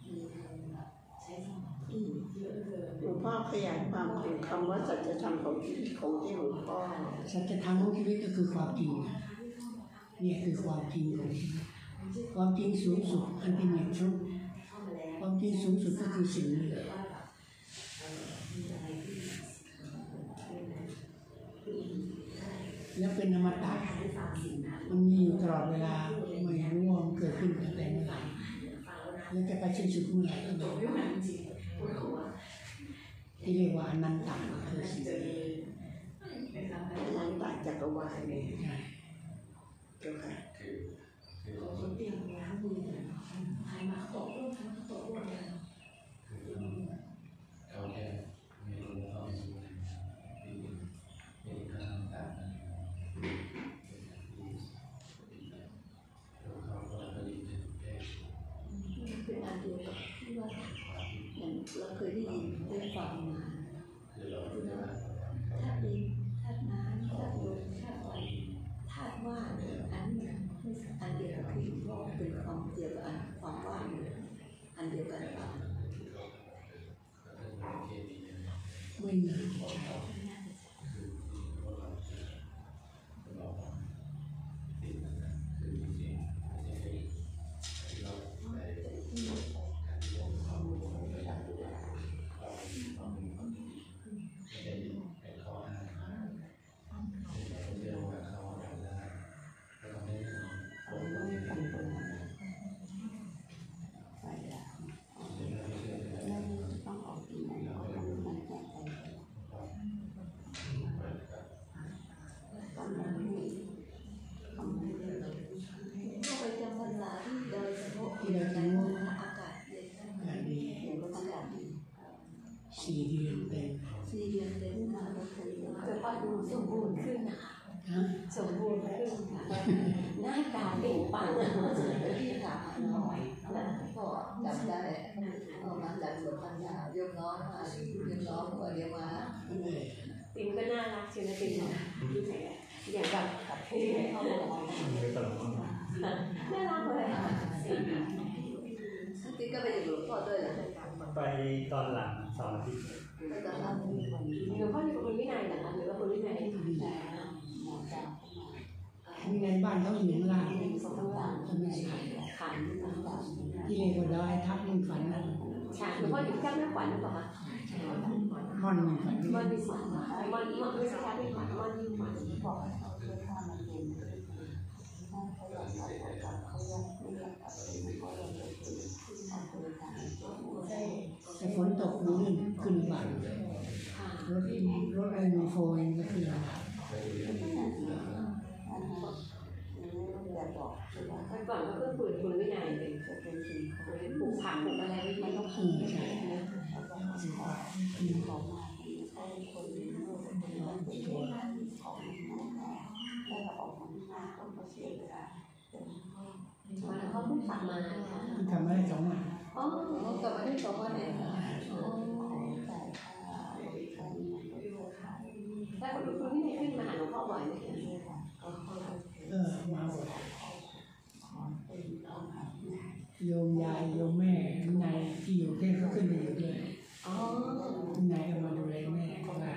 หลวงพ่อขยายความถึงคำว่าสัจธรรมของชีวิตของที่หลวงพ่อสัจธรรมของชีวิตก็คือความจริงเนี่ยคือความจริงของชีวิตความจริงสูงสุดอันเป็นอย่างชุดความจริงสูงสุดก็คือสิ่งนี้แล้วเป็นอมตะมันมีอยู่ตลอดเวลาไม่รู้ว่ามันเกิดขึ้นตั้งแต่เมื่อไหร่แล้วจะไปสิ้นสุดเมื่อไหร่ก็ไม่รู้ที่เรียกว่าอนันตะคือสิ่งนี้นันตะจักรวาลเลยใช่เจ้าค่ะเขาแค่มีลมเข้าสู่มีการต่างๆเขาก็ผลิตเป็นแก่เป็นอันเดียวกับที่ว่าอย่างเราเคยได้ยินได้ฟังมาคือเราคือว่าธาตุดินธาตุน้ำธาตุลมธาตุไฟธาตุว่างอันนี้อันเดียวกับที่เป็นความเดียวกันความว่างอันเดียวกันไม่นานใช่เข้าไปจำพรรษาที่โดยเฉพาะที่เราจะรู้อากาศเย็นการดีเห็นว่าอากาศดี 4 เดือนเต็ม 4 เดือนเต็มมาเราเคยจะพอดูสมบูรณ์ขึ้นนะคะฮะสมบูรณ์ขึ้นค่ะหน้าตาเปล่งปลั่งที่ถามหน่อยก็จำได้มาจากสวนปัญญาโยมน้องมาโยมน้องก็เรียกมาติมก็น่ารักใช่ไหมติมอย่างกับที่เขาบอกน่ารักเลย 2 อาทิตย์หลวงพ่ออยู่กับคนวินัยเหรอคะหรือว่าคนวินัยมีในบ้านเขาอยู่ข้างล่างเขาไม่ใช่ขันที่เรียกว่าดอยทับมันฝันนะใช่หลวงพ่ออยู่ที่เจ้าแม่ขวัญหรือเปล่าคะม่อนมันฝันมอนมีขวัญมอนไม่ใช่ค่ะที่ขวัญมอนมีขวัญแต่ฝนตกมันลื่นขึ้นบ้านรถอะไรมีโฟนก็ขึ้นลำบากแต่ก่อนก็เพิ่งฝืนคนวินัยเลยปลูกผักปลูกอะไรไม่ไม่ต้องกินใช่ไหม มันเขาเพิ่งฝักมาค่ะทำอะไร2 วันอ๋อกลับมาที่2 วันเองถ้าคุณพี่ขึ้นมาหาหลวงพ่อบ่อยไหมมาบ่อยโยมยายโยมแม่นายที่อยู่เทศเขาขึ้นไปอยู่ด้วยอ๋อนายเอามาดูแลแม่ว่า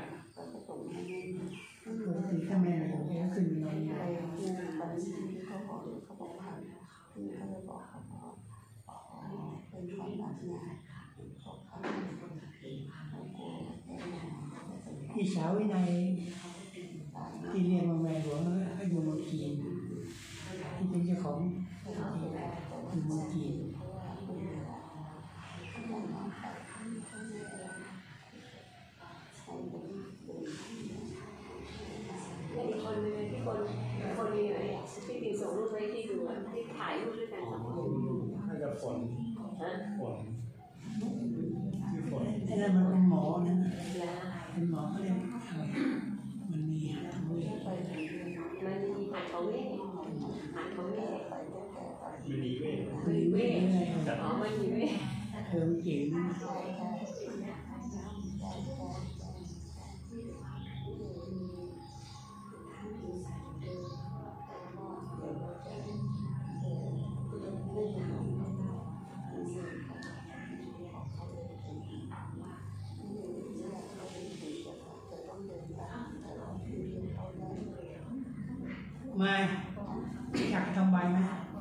ปกติถ้าแม่มาอยู่เทศก็ขึ้นไปนอนอยู่พี่สาววินัยที่เรียนมาแม่หลวงก็อยู่เมืองจีนที่เป็นเจ้าของอยู่เมืองจีนอีกคนนึงที่คนนี้ไหนที่ติดส่งรูปไว้ที่ดูที่ถ่ายรูปด้วยกัน2 คนน่าจะฝนฮะชื่อฝนไอ้นั่นมันเป็นหมอนะแล้วเป็นหมอเขาเรียกอะไรมันมีหัตถเวชมันมีหัดเขาเวทหัดเขาเวทมันมีเวทมันมีเวทอะไรอ๋อมันมีเวทเธอเก่งมาอยากทำใบไหม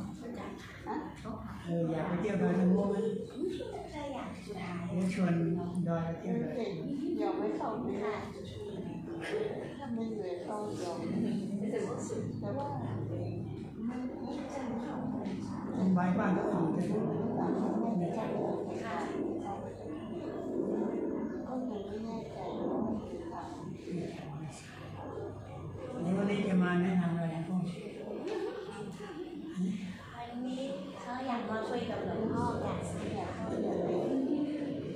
อยากไปเที่ยวดอยทางโน้นไหมเดี๋ยวชวนดอยไปเที่ยวดอยยังไม่เข้าไม่ได้ถ้าไม่เหนื่อยเข้ายอมแต่ว่าทำใบบ้านก็อยู่ที่นั่นก็ยังไม่แน่ใจว่าวันนี้จะมาแนะนำอะไรพวกวันนี้เขาอยากมาคุยกับหลวงพ่ออยากซื้ออยากเข้าเรียน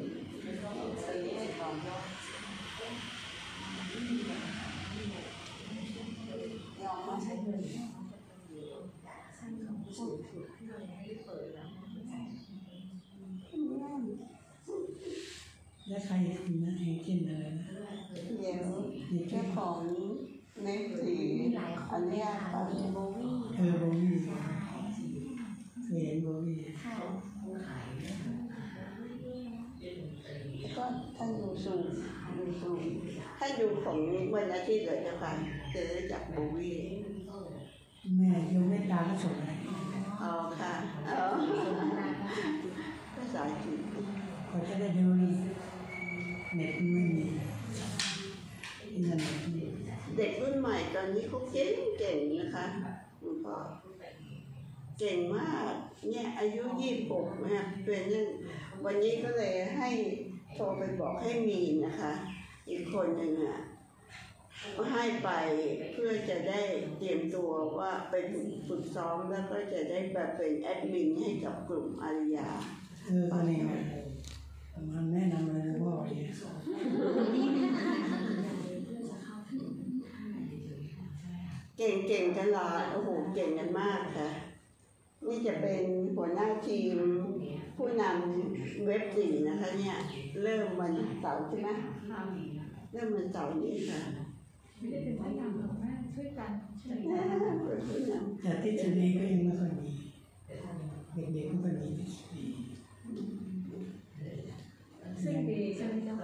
และใครคุณนะเอเจนต์อะไรนะเดี๋ยวเจ้าของในสีมีหลายคอันนเลเนี้ยยค่ะมีโบวี่โบวี่เคยเห็นโบวี่ค่ะก็ท่านดูสูงท่านดูของวันอาทิตย์เลยเจ้าค่ะจะได้จากโบวี่แม่โยมเมตตาก็ส่งอะไรอ๋อค่ะภาษาอังกฤษเขาจะได้ดูเน็ตไม่มีอินเทอร์เน็ตมีเด็กรุ่นใหม่ตอนนี้เขาเก่งนะคะหลวงพ่อเก่งมากเนี่ยอายุ26นะคะเป็นนั่นวันนี้ก็เลยให้โทรไปบอกให้มีนะคะ อีกคนหนึ่งอ่ะให้ไปเพื่อจะได้เตรียมตัวว่าไปฝึกซ้อมแล้วก็จะได้แบบเป็นแอดมินให้กับกลุ่มอาริยาก็เนี่ยมันแนะนำอะไรพ่อเนี่ยเก่งกันหลายโอ้โหเก่งกันมากค่ะ นี่จะเป็นหัวหน้าทีมผู้นำเว็บ4นะคะเนี่ยเริ่มวันเสาร์ใช่ไหมเริ่มวันเสาร์นี้ค่ะไม่ได้เป็นผู้นำหรอกแม่ช่วยกันเป็นผู้นำแต่ทฤษฎีก็ยังไม่ค่อยมีเด็กๆก็ไม่มีทฤษฎีซึ่งปีใช่ไหมเจ้า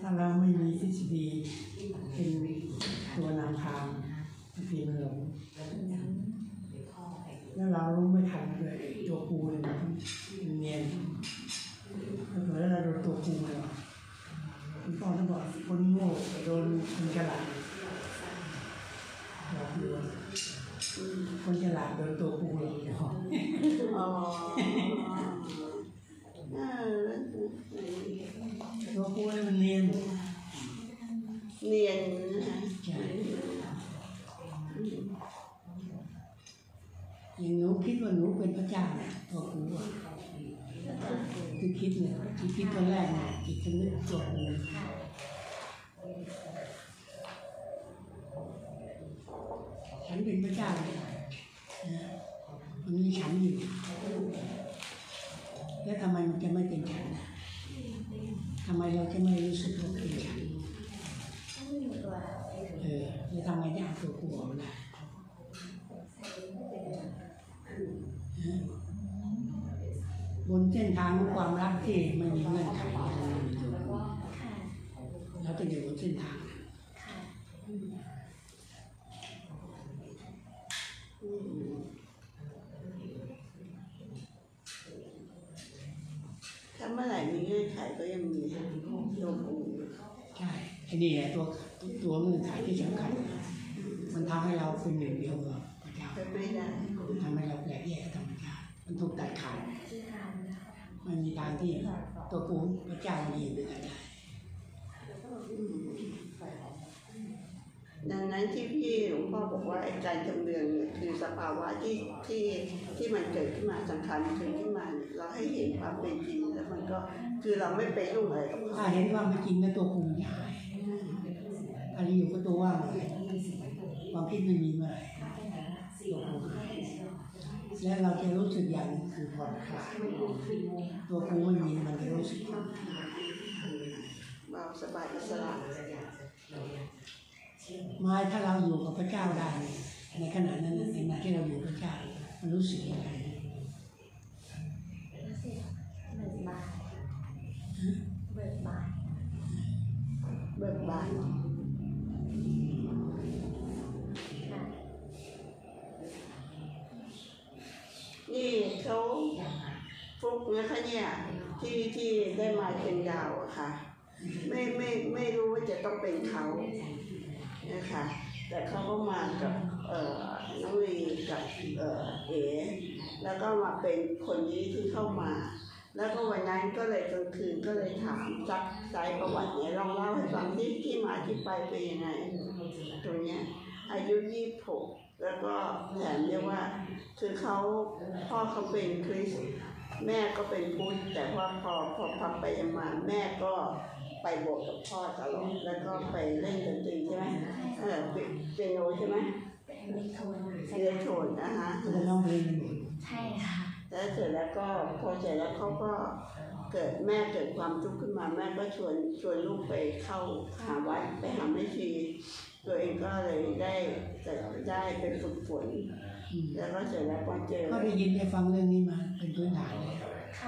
ถ้าเราไม่มีทฤษฎีเป็นตัวนำทางบางทีมันหลงแล้วเรารู้ไม่ทันเลยตัวกูเลยมันเนียนเหมือนเราโดนตัวกูเลยคุณพ่อท่านบอกคนโง่โดนคนฉลาดหลอกลวงคนฉลาดโดนตัวกูหลอกลวงอ๋อตัวกูเลยมันเนียนเนียนนะคะใช่อย่างหนูคิดว่าหนูเป็นพระเจ้าเนี่ยตัวกูอ่ะคือคิดเนี่ยคือคิดตอนแรกเนี่ยจิตจะนึกตัวกูฉันเป็นพระเจ้าเนี่ยมันมีฉันอยู่แล้วทำไมมันจะไม่เป็นฉันทำไมเราจะไม่รู้สึกว่าเป็นฉันจะทำไงจะเอาตัวกูออกมาได้บนเส้นทางความรักที่ไม่มีเงื่อนไขเราจะอยู่บนเส้นทางถ้าเมื่อไหร่มีเงื่อนไขก็ยังมีตัวกูใช่ไอ้นี่แหละตัวเงื่อนไขที่สำคัญมันทำให้เราเป็นหนึ่งเดียวกับพระเจ้าไม่ได้ทำให้เราแปลกแยกกับธรรมชาติมันถูกตัดขาดไม่มีทางที่ตัวกูพระเจ้ามีอยู่ด้วยกันได้ดังนั้นที่พี่หลวงพ่อบอกว่าการจำเรืองเนี่ยคือสภาวะที่มันเกิดขึ้นมาสังขารเกิดขึ้นมาเนี่ยเราให้เห็นความเป็นจริงแล้วมันก็คือเราไม่ไปยุ่งอะไรกับถ้าเห็นว่าไม่จริงนะตัวกูจะหายอะไรอยู่ก็ตัวว่างเลยความคิดไม่มีเมื่อไหร่ตัวกูหายและเราจะรู้สึกอย่างคือผ่อนคลายตัวกูไม่มีมันจะรู้สึกเบาสบายอิสระไม่ถ้าเราอยู่กับพระเจ้าได้ในขณะนั้นในขณะที่เราอยู่กับพระเจ้ามันรู้สึกยังไงเบิกบานนี่เขาฟุกนะคะเนี่ยที่ได้มาเชียงดาวอะค่ะไม่รู้ว่าจะต้องเป็นเขานะคะแต่เขาก็มากับน้องลีกับเอ๋แล้วก็มาเป็นคนนี้ที่เข้ามาแล้วก็วันนั้นก็เลยกลางคืนก็เลยถามซักไซประวัติเนี่ยลองเล่าให้ฟังที่มาที่ไปเป็นยังไงตัวเนี้ยอายุ26แล้วก็แถมเรียกว่าคือพ่อเขาเป็นคริสต์แม่ก็เป็นพุทธแต่ว่าพอพับไปมาแม่ก็ไปโบสถ์กับพ่อตลอดแล้วก็ไปเล่นดนตรีใช่ไหมเปียโนใช่ไหมเรียนโทนนะคะจะร้องเพลงใช่ค่ะแล้วเสร็จแล้วก็พอเสร็จแล้วเขาก็แม่เกิดความทุกข์ขึ้นมาแม่ก็ชวนลูกไปเข้าหาวัดไปหาแม่ชีตัวเองก็เลยได้ไปฝึกฝนแล้วก็เสร็จแล้วก็เจอก็ได้ยินได้ฟังเรื่องนี้มาเป็นพื้นฐานเลยค่ะ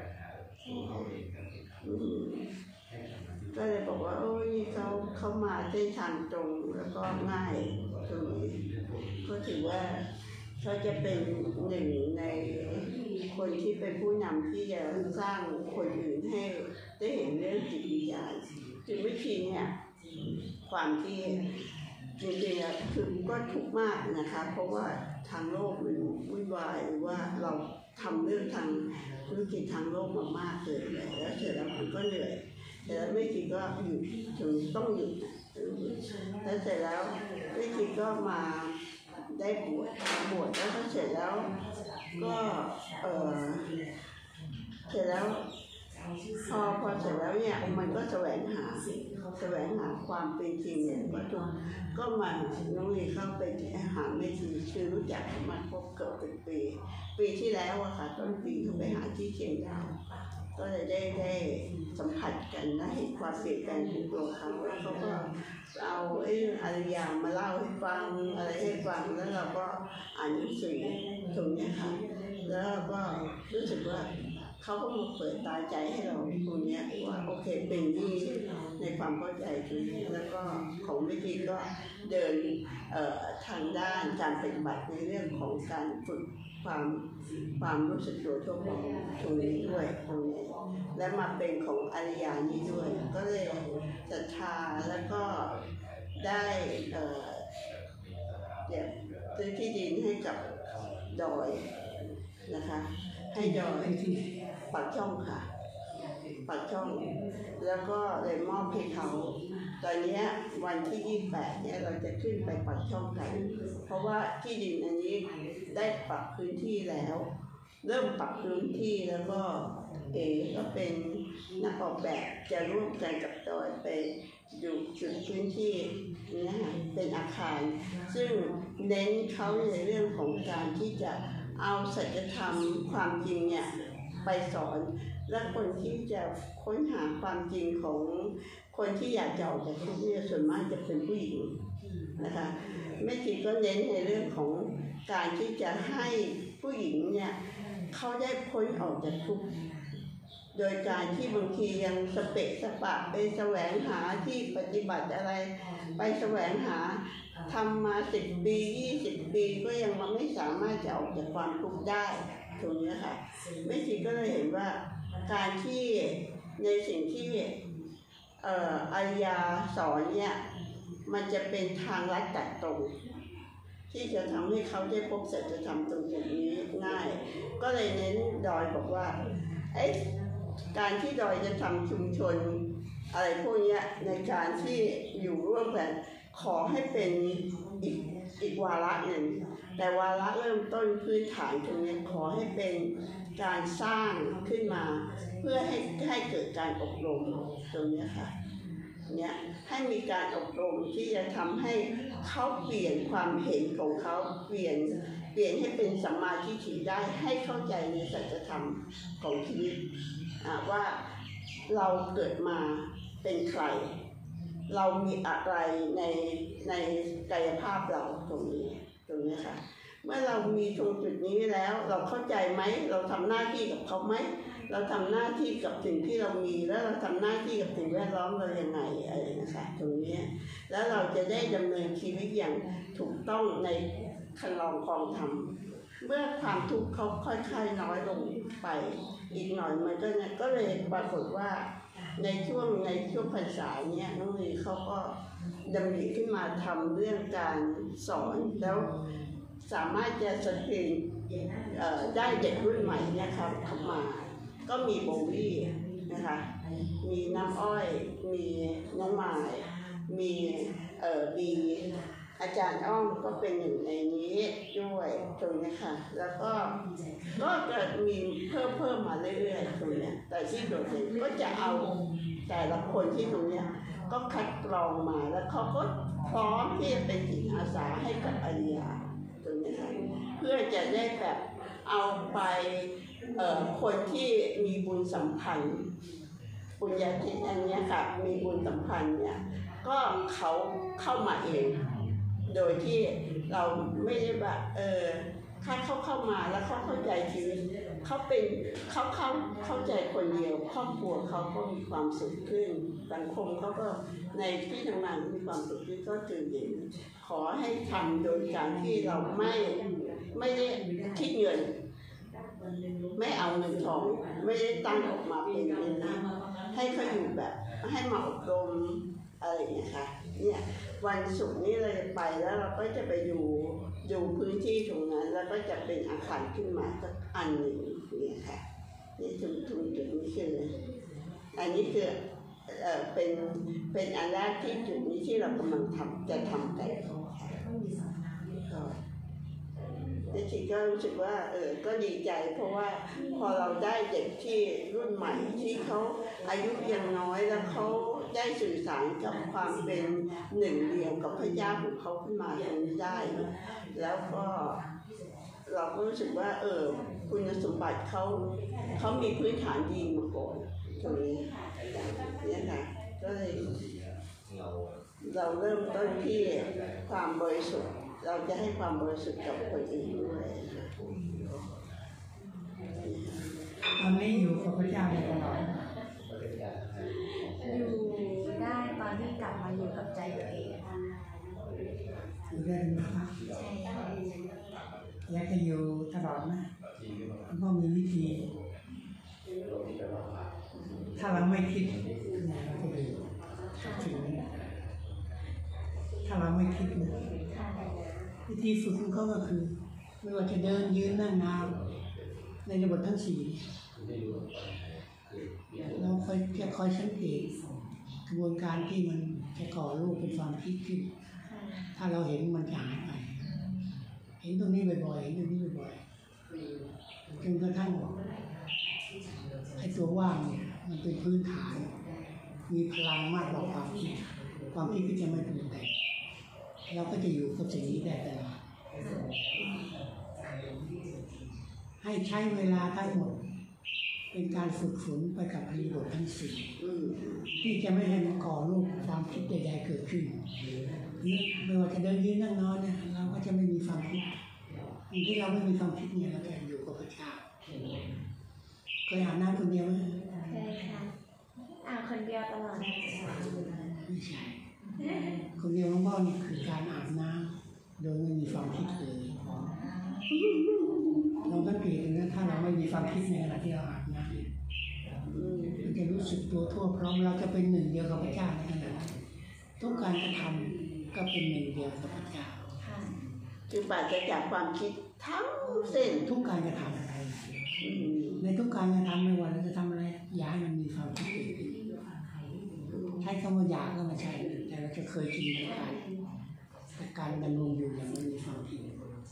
ก็เลยบอกว่าโอ้ยเขามาเส้นทางตรงแล้วก็ง่ายตรงนี้ก็ถือว่าเขาจะเป็นหนึ่งในคนที่เป็นผู้นำที่จะสร้างคนอื่นให้ได้เห็นเรื่องจิตวิญญาณจิตวิธีเนี่ยความที่จริงๆคือก็ทุกข์มากนะคะเพราะว่าทางโลกมันวุ่นวายหรือว่าเราทำเรื่องทางธุรกิจทางโลกมามากเกินเลยแล้วเสร็จแล้วมันก็เหนื่อยแต่แล้วไม่คิดก็หยุดถึงต้องหยุดแล้วเสร็จแล้วไม่คิดก็มาได้บวชแล้วก็เสร็จแล้วก็เสร็จแล้วพอเสร็จแล้วเนี่ยมันก็แสวงหาความเป็นจริงเนี่ยก็มาน้องลีเข้าไปหาไม่ทีชื่อรู้จักมาพบเกือบเป็นปีที่แล้วอะค่ะต้นปีเขาไปหาที่เชียงดาวก็เลยได้สัมผัสกันและเห็นความเปลี่ยนแปลงของตัวเขาแล้วเขาก็เอาอารยามาเล่าให้ฟังอะไรให้ฟังแล้วเราก็อ่านหนังสือตรงนี้ค่ะแล้วก็รู้สึกว่าเขาก็มาเปิดตาใจให้เราตรงนี้ว่าโอเคเป็นที่ในคความเข้าใจตรงนี้แล้วก็ของวิธีก็เดินทางด้านการปฏิบัติในเรื่องของการฝึกความรู้สึกตัวทั่วไปตรงนี้ด้วยตรงนี้และมาเป็นของอริยานี้ด้วยก็เลยศรัทธาแล้วก็ได้ซื้อที่ดินให้กับดอยนะคะให้ดอยปากช่องค่ะปากช่องแล้วก็เลยมอบให้เขาตอนนี้วันที่28เนี่ยเราจะขึ้นไปปากช่องกันเพราะว่าที่ดินอันนี้ได้ปรับพื้นที่แล้วเริ่มปรับพื้นที่แล้วก็ก็เป็นนักออกแบบจะร่วมกันกับดอยไปอยู่จุดพื้นที่นี่ค่ะเป็นอาคารซึ่งเน้นเขาในเรื่องของการที่จะเอาสัจธรรมความจริงเนี่ยไปสอนและคนที่จะค้นหาความจริงของคนที่อยากจะออกจากทุกข์เนี่ยส่วนมากจะเป็นผู้หญิงนะคะแม่ชีก็เน้นในเรื่องของการที่จะให้ผู้หญิงเนี่ยเขาได้พ้นออกจากทุกข์โดยการที่บางทียังสเปะสปะไปแสวงหาที่ปฏิบัติอะไรไปแสวงหาทำมา10 ปี20 ปีก็ยังมาไม่สามารถจะออกจากความทุกข์ได้ตรงนี้ค่ะแม่ชีก็เลยเห็นว่าการที่ในสิ่งที่อริยาสอนเนี่ยมันจะเป็นทางลัดตัดตรงที่จะทำให้เขาได้พบสัจธรรมตรงจุดนี้ง่ายก็เลยเน้นดอยบอกว่าการที่ดอยจะทำชุมชนอะไรพวกนี้ในการที่อยู่ร่วมกันขอให้เป็นอีกวาระหนึ่งแต่วาระเริ่มต้นพื้นฐานตรงนี้ขอให้เป็นการสร้างขึ้นมาเพื่อให้เกิดการอบรมตรงนี้ค่ะเนี่ยให้มีการอบรมที่จะทำให้เขาเปลี่ยนความเห็นของเขาเปลี่ยนให้เป็นสัมมาทิฏฐิได้ให้เข้าใจในสัจธรรมของชีวิตว่าเราเกิดมาเป็นใครเรามีอะไรในกายภาพเราตรงนี้ค่ะเมื่อเรามีตรงจุดนี้แล้วเราเข้าใจไหมเราทำหน้าที่กับเขาไหมเราทำหน้าที่กับสิ่งที่เรามีแล้วเราทำหน้าที่กับสิ่งแวดล้อมเราอย่างไรอะไรนะคะตรงนี้แล้วเราจะได้ดำเนินชีวิตอย่างถูกต้องในคันลองครองธรรมเมื่อความทุกข์เขาค่อยๆน้อยลงไปอีกหน่อยมันก็เลยปรากฏว่าในช่วงพรรษาเนี้ยน้องลีเขาก็ดำริขึ้นมาทำเรื่องการสอนแล้วสามารถจะสกรีนได้เด็กรุ่นใหม่นะครับเข้ามาก็มีโบวี่นะคะมีน้ำอ้อยมีน้องไม้มีบีอาจารย์อ้อมก็เป็นหนึ่งในนี้ด้วยตรงนี้ค่ะแล้วก็จะมีเพิ่มมาเรื่อยๆตรงนี้แต่ที่โดดเด่นก็จะเอาแต่ละคนที่ตรงนี้ก็คัดกรองมาแล้วเขาก็พร้อมที่จะเป็นจิตอาสาให้กับอริยาตรงนี้ค่ะเพื่อจะได้แบบเอาไปคนที่มีบุญสัมพันธ์บุญญาธิอันนี้ค่ะมีบุญสัมพันธ์เนี่ยก็เขาเข้ามาเองโดยที่เราไม่ได้แบบถ้าเขาเข้ามาแล้วเขาเข้าใจชีวิตเขาเข้าใจคนเดียวครอบครัวเขาก็มีความสุขขึ้นสังคมเขาก็ในที่ทำงานมีความสุขขึ้นก็ถือเห็นขอให้ทำโดยการที่เราไม่ได้คิดเงินไม่เอาเงินทองไม่ได้ตั้งออกมาเป็นให้เขาอยู่แบบให้มาอบรมอะไรอย่างเงี้ยค่ะเนี่ยวันศุกร์นี้เราจะไปแล้วเราก็จะไปดูพื้นที่ตรงนั้นแล้วก็จะเป็นอาคารขึ้นมาสักอันหนึ่งเนี่ยค่ะนี่จุดนี้คืออันนี้คือเป็นอันแรกที่จุดนี้ที่เรากำลังจะทำกันในจิตก็รู้สึกว่าก็ดีใจเพราะว่าพอเราได้เด็กที่รุ่นใหม่ที่เขาอายุยังน้อยแล้วเขาได้สื่อสารกับความเป็นหนึ่งเดียวกับพระเจ้าของเขาขึ้นมาตรงนี้ได้แล้วก็เราก็รู้สึกว่าคุณสมบัติเขามีพื้นฐานดีมาก่อนตรงนี้เนี่ยค่ะก็เลยเราเริ่มต้นที่ความบริสุทธิ์เราจะให้ความบริสุทธิ์กับคนอื่นด้วยตอนนี้อยู่กับพระเจ้าตลอดอยู่ได้ปกลับมาอยู่กับใจตัวเองอยู่ได้นะครับใช่ค่ะอยากจะอยู่ตลอดนะก็มีวิธี ถ้าเราไม่คิดเราจะอยู่ถึงนี้ถ้าเราไม่คิดนะวิธีฝึกของเขาก็คือ ไม่ว่าจะเดินยืนนั่งนอนในระบบทั้งสี่เราคอยสังเกตกระบวนการที่มันจะก่อรูปเป็นความคิดขึ้นถ้าเราเห็นมันจะหายไปเห็นตรงนี้บ่อยๆเห็นตรงนี้บ่อยๆจนกระทั่งไอ้ตัวว่างเนี่ยมันเป็นพื้นฐานมีพลังมากกว่าความคิดก็จะไม่ปรุงแต่งเราก็จะอยู่กับสิ่งนี้ได้ตลอดให้ใช้เวลาทั้งหมดเป็นการฝึกฝนไปกับอริบททั้งสี่ที่จะไม่ให้มันก่อรูปความคิดใดๆเกิดขึ้นไม่ว่าจะเดินยืนนั่งนอนเนี่ยเราก็จะไม่มีความคิดที่เราไม่มีความคิดเนี่ยเราจะอยู่กับพระเจ้าเคยอาบน้ำคนเดียวไหมเคยค่ะคนเดียวตลอดไม่ใช่คนเดียวของพ่อนี่คือการอาบน้ำโดยไม่มีความคิดเลยเราสังเกตนะถ้าเราไม่มีความคิดในขณะที่เราอาบน้ำเราจะรู้สึกตัวทั่วพร้อมเราจะเป็นหนึ่งเดียวกับพระเจ้าในขณะนั้นทุกการกระทำก็เป็นหนึ่งเดียวกับพระเจ้าคือปราศจากความคิดทั้งสิ้นทุกการกระทำในทุกการกระทำไม่ว่าเราจะทำอะไรอย่าให้มันมีความคิดเกิดขึ้นใช้คำว่าอยากก็ไม่ใช่แต่เราจะเคยชินกับการดำรงอยู่อย่างไม่มีความคิด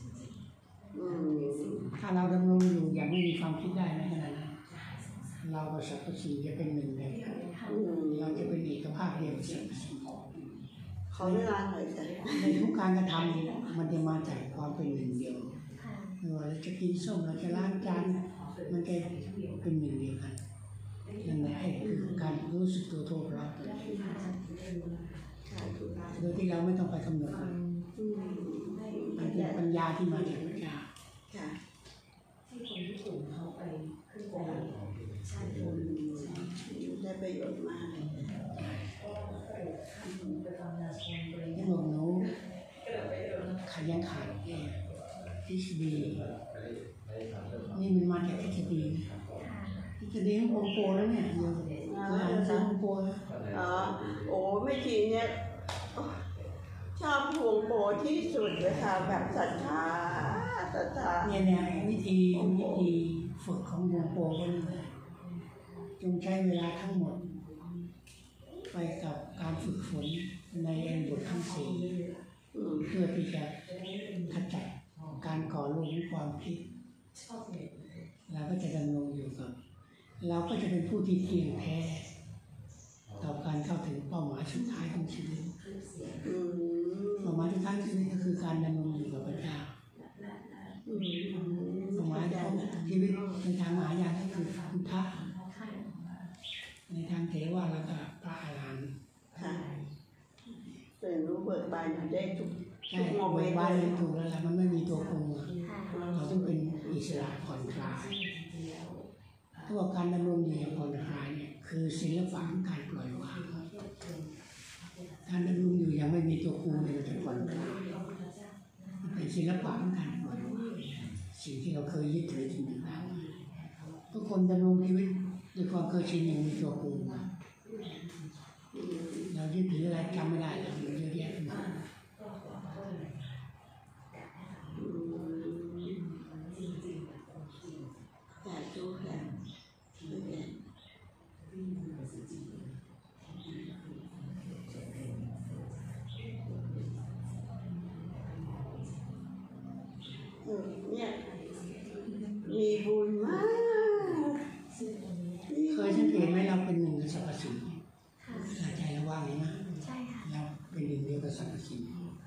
ถ้าเราดำรงอยู่อย่างไม่มีความคิดได้ในขณะนั้นเรากับสรรพสิ่งจะเป็นหนึ่งเดียวกันเราจะเป็นเอกภาพเดียวกับสรรพสิ่งขอเวลาหน่อยจ้ะในทุกการกระทำมันจะมาจากความเป็นหนึ่งเดียวไม่ว่าเราจะกินส้มเราจะล้างจานมันจะเป็นหนึ่งเดียวกันนั่นแหละคือการรู้สึกตัวทั่วพร้อมโดยที่เราไม่ต้องไปกำหนดมันเป็นปัญญาที่มาจากพระเจ้าได้ประโยชน์มากที่บอกหนูขยันขาดทฤษฎีนี่มันมาจากทฤษฎีของโปแล้วเนี่ยเยอะอ่านจากโปนะโอ้ไม่ทีเนี่ยชอบพวงโปที่สุดเลยค่ะแบบศรัทธาเนี่ยวิธีฝึกของโปก็นี่จงใช้เวลาทั้งหมดไปกับการฝึกฝนในบททั้งสี่เพื่อที่จะขจัดการก่อรูปของความคิดเราก็จะดำรงอยู่กับเราก็จะเป็นผู้ที่เที่ยงแท้ต่อการเข้าถึงเป้าหมายสุดท้ายของชีวิตเป้าหมายสุดท้ายของชีวิตก็คือการดำรงอยู่กับพระเจ้าเป้าหมายของชีวิตในทางมหายานก็คือพุทธะในทางเทวะแล้วก็พระอรหันต์เป็นรู้เบิกบานอยู่ได้ทุกโมเมนต์บ้านเลยถูกแล้วแหละมันไม่มีตัวปรุงเราต้องเป็นอิสระผ่อนคลายถ้าว่าการดำรงอยู่อย่างผ่อนคลายเนี่ยคือศิลปะของการปล่อยวางการดำรงอยู่อย่างไม่มีตัวปรุงเนี่ยมันจะผ่อนคลายมันเป็นศิลปะของการปล่อยวางสิ่งที่เราเคยยึดถือจริงๆแล้วทุกคนดำรงชีวิตด้วยความเคยชินอย่างมีตัวปรุงเรายึดถืออะไรจำไม่ได้แล้วมันเยอะแยะมากแต่ดูค่ะเนี่ยมีบุญมากเคยสังเกตไหมเราเป็นหนึ่งในสรรพสิ่งใจเราว่างไหมนะเราเป็นหนึ่งเดียวกับสรรพสิ่ง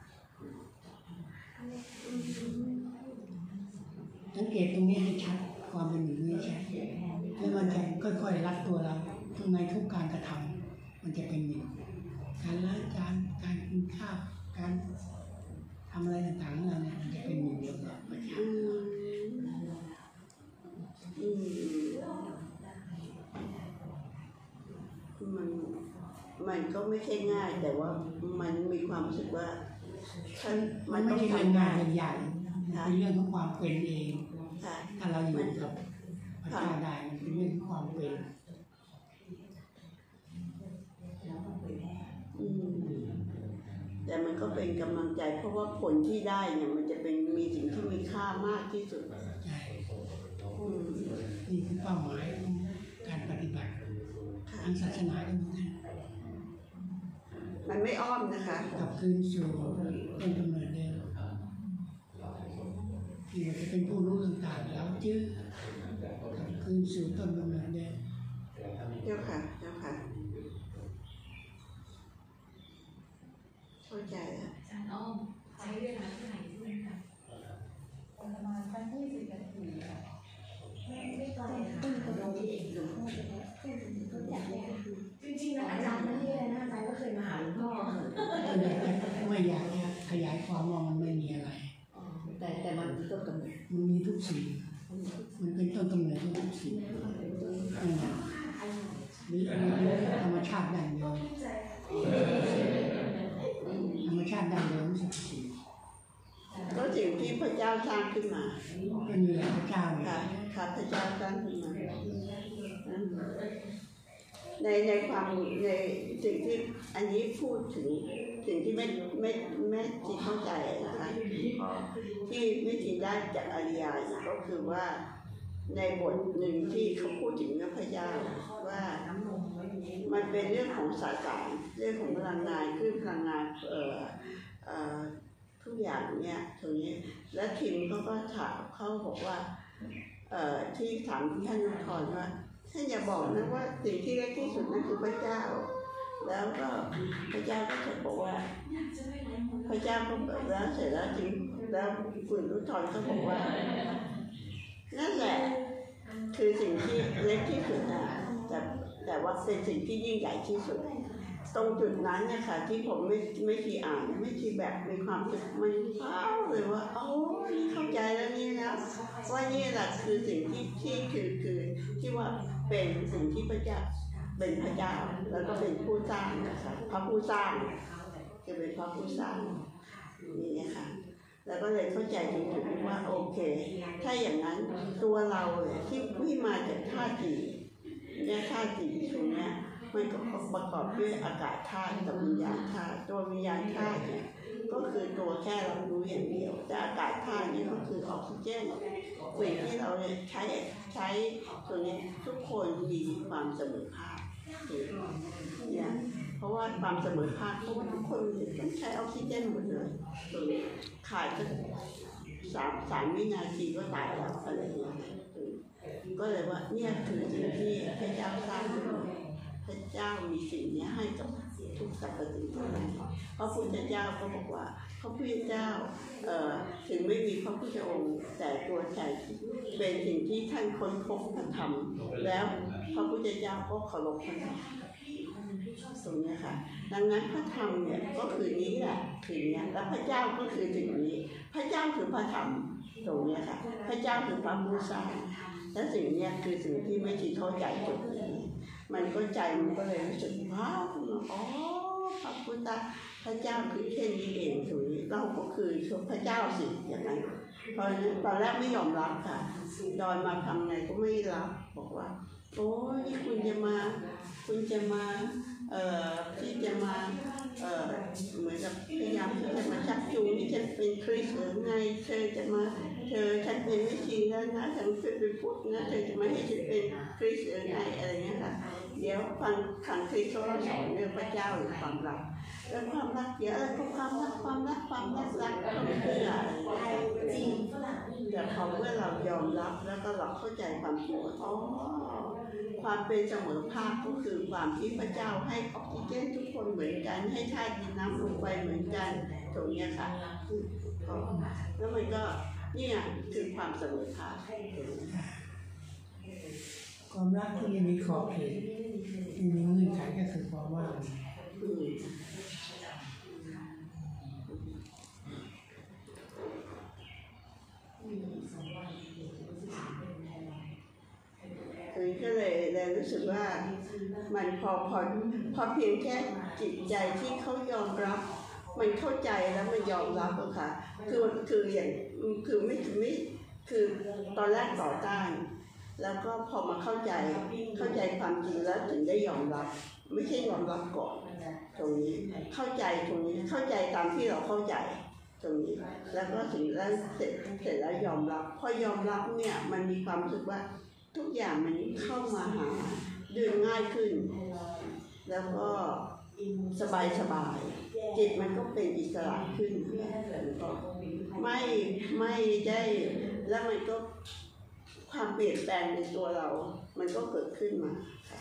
สังเกตตรงนี้ให้ชัดความเป็นหนึ่งนี้ชัดแล้วมันจะค่อยๆรัดตัวเราทุกในทุกการกระทำมันจะเป็นหนึ่งการล้างจานการกินข้าวการทำอะไรต่างๆเราเนี่ยมันจะเป็นหนึ่งเดียวกับพระเจ้ามันมันก็ไม่ใช่ง่ายแต่ว่ามันมีความรู้สึกว่ามันไม่ใช่เรื่องง่ายเป็นใหญ่เป็นเรื่องของความเป็นเองถ้าเราอยู่กับพระเจ้าได้มันเป็นเรื่องของความเป็นแต่มันก็เป็นกำลังใจเพราะว่าผลที่ได้เนี่ยมันจะเป็นมีสิ่งที่มีค่ามากที่สุดนี่คือเป้าหมายของการปฏิบัติทางศาสนาก็เหมือนกันมันไม่อ้อมนะคะกลับคืนสู่ต้นกำเนิดเดิมที่เราจะเป็นผู้รู้ต่างๆแล้วจื้อกลับคืนสู่ต้นกำเนิดเดิมเจ้าค่ะเจ้าค่ะเข้าใจแล้วอาจารย์อ้อมใช้เวลาเท่าไหร่ด้วยคะประมาณสัก20 นาทีค่ะไม่ไกลค่ะต้นกระโดดเองหลวงพ่อจะเขาจัดเนี่ยคือจริงๆแล้วอาจารย์นั่นนี่เลยนะอาจารย์ก็เคยมาหาหลวงพ่อไม่อยากขยายความว่ามันไม่มีอะไรแต่มันมีต้นกำเนิดมันมีทุกสิ่งมันเป็นต้นกำเนิดทุกสิ่งนี่ธรรมชาติดั้งเดิมธรรมชาติดั้งเดิมสิ่งก็สิ่งที่พระเจ้าสร้างขึ้นมาเป็นอยู่แล้วพระเจ้าค่ะพระเจ้าสร้างขึ้นมาในความในสิ่งที่อันนี้พูดถึงสิ่งที่ไม่ที่เข้าใจนะคะที่ไม่ที่ได้จากอริยญาณก็คือว่าในบทหนึ่งที่เขาพูดถึงพระเจ้าว่ามันเป็นเรื่องของสสารเรื่องของพลังงานคือพลังงานทุกอย่างเนี่ยตรงนี้และทีมเขาก็ถามเขาบอกว่าที่ถามท่านนครว่าท่านอย่าบอกนะว่าสิ่งที่เล็กที่สุดนั่นคือพระเจ้าแล้วก็พระเจ้าก็จะบอกว่าพระเจ้าก็แล้วเสร็จแล้วจริงแล้วคุณรุทรก็บอกว่านั่นแหละคือสิ่งที่เล็กที่สุดนะแต่ว่าเป็นสิ่งที่ยิ่งใหญ่ที่สุดตรงจุดนั้นนะคะที่ผมไม่ทีอ่านไม่ทีแบบมีความรู้สึกมันว้าวเลยว่าโอ้เข้าใจแล้วนี่นะว่านี่แหละคือสิ่งที่คือที่ว่าเป็นสิ่งที่พระเจ้าเป็นพระเจ้าแล้วก็เป็นผู้สร้างนะคะพระผู้สร้างจะเป็นพระผู้สร้างนี่นะคะแล้วก็เลยเข้าใจจริงๆว่าโอเคถ้าอย่างนั้นตัวเราที่มาจากธาตุสี่เนี่ยธาตุสี่ตรงนี้มันก็ประกอบด้วยอากาศธาตุกับวิญญาณธาตุตัววิญญาณธาตุเนี่ยก็คือตัวแค่เรารู้อย่างเดียวแต่อากาศธาตุนี่ก็คือออกซิเจนสิ่งที่เราใช้ตัวนี้ทุกคนมีความเสมอภาคเนี่ยเพราะว่าความเสมอภาคเพราะว่าทุกคนต้องใช้ออกซิเจนหมดเลยขาดก็3 วินาทีก็ตายแล้วอะไรอย่างเงี้ยก็เลยว่าเนี่ยคือสิ่งที่พระเจ้าสร้างพระเจ้ามีสิ่งนี้ให้กับทุกสรรพสิ่งทั้งนั้นพระพุทธเจ้าก็บอกว่าพระพุทธเจ้าถึงไม่มีพระพุทธองค์แต่ตัวใจเป็นสิ่งที่ท่านค้นพบพระธรรมแล้วพระพุทธเจ้าก็เคารพพระธรรมตรงนี้ค่ะดังนั้นพระธรรมเนี่ยก็คือนี้แหละคือเนี้ยแล้วพระเจ้าก็คือสิ่งนี้พระเจ้าคือพระธรรมตรงนี้ค่ะพระเจ้าคือพระผู้สร้างและสิ่งนี้คือสิ่งที่ไม่ที่เข้าใจจุดนี้มันก็ใจมันก็เลยรู้สึกว้าวอ๋อพระพุทธพระเจ้าคือแค่นี้เองถูกเราก็คือพระเจ้าสิอย่างนั้นตอนแรกไม่ยอมรับค่ะดอนมาทำไงก็ไม่รับบอกว่าโอ้นี่คุณจะมาที่จะมาเหมือนกับพยายามที่จะมาชักจูงนี่ฉันเป็นคริสต์หรือไงฉันเป็นไม่ชีแล้วนะฉันเป็นพุทธนะเธอจะมาให้ฉันเป็นคริสต์หรือไงอะไรเงี้ยค่ะเดี๋ยวฟังครั้งคริสต์เขาสอนเรื่องพระเจ้าหรือความรักแล้วความรักเดี๋ยวก็ความรักก็ไม่เชื่อจริงแต่พอเมื่อเรายอมรับแล้วก็เราเข้าใจความจริงอ๋อความเป็นเสมอภาคก็คือความที่พระเจ้าให้ออกซิเจนทุกคนเหมือนกันให้ธาตุดินน้ำลมไฟเหมือนกันตรงนี้ค่ะแล้วมันก็นี่คือความเสมอภาคความรักที่ยังมีขอบเขตมีเงื่อนไขก็คือความว่าก็เลยรู้สึกว่ามันพอเพียงแค่จิตใจที่เขายอมรับมันเข้าใจแล้วมันยอมรับอะค่ะคืออย่างคือไม่คือตอนแรกต่อต้านแล้วก็พอมาเข้าใจความจริงแล้วถึงได้ยอมรับไม่ใช่ยอมรับก่อนตรงนี้เข้าใจตรงนี้เข้าใจตามที่เราเข้าใจตรงนี้แล้วก็ถึงแล้วเสร็จแล้วยอมรับพอยอมรับเนี่ยมันมีความรู้สึกว่าทุกอย่างมันเข้ามาหาเดินง่ายขึ้นแล้วก็สบายจิตมันก็เป็นอิสระขึ้นแล้วก็ไม่ได้แล้วมันก็ความเปลี่ยนแปลงในตัวเรามันก็เกิดขึ้นมาค่ะ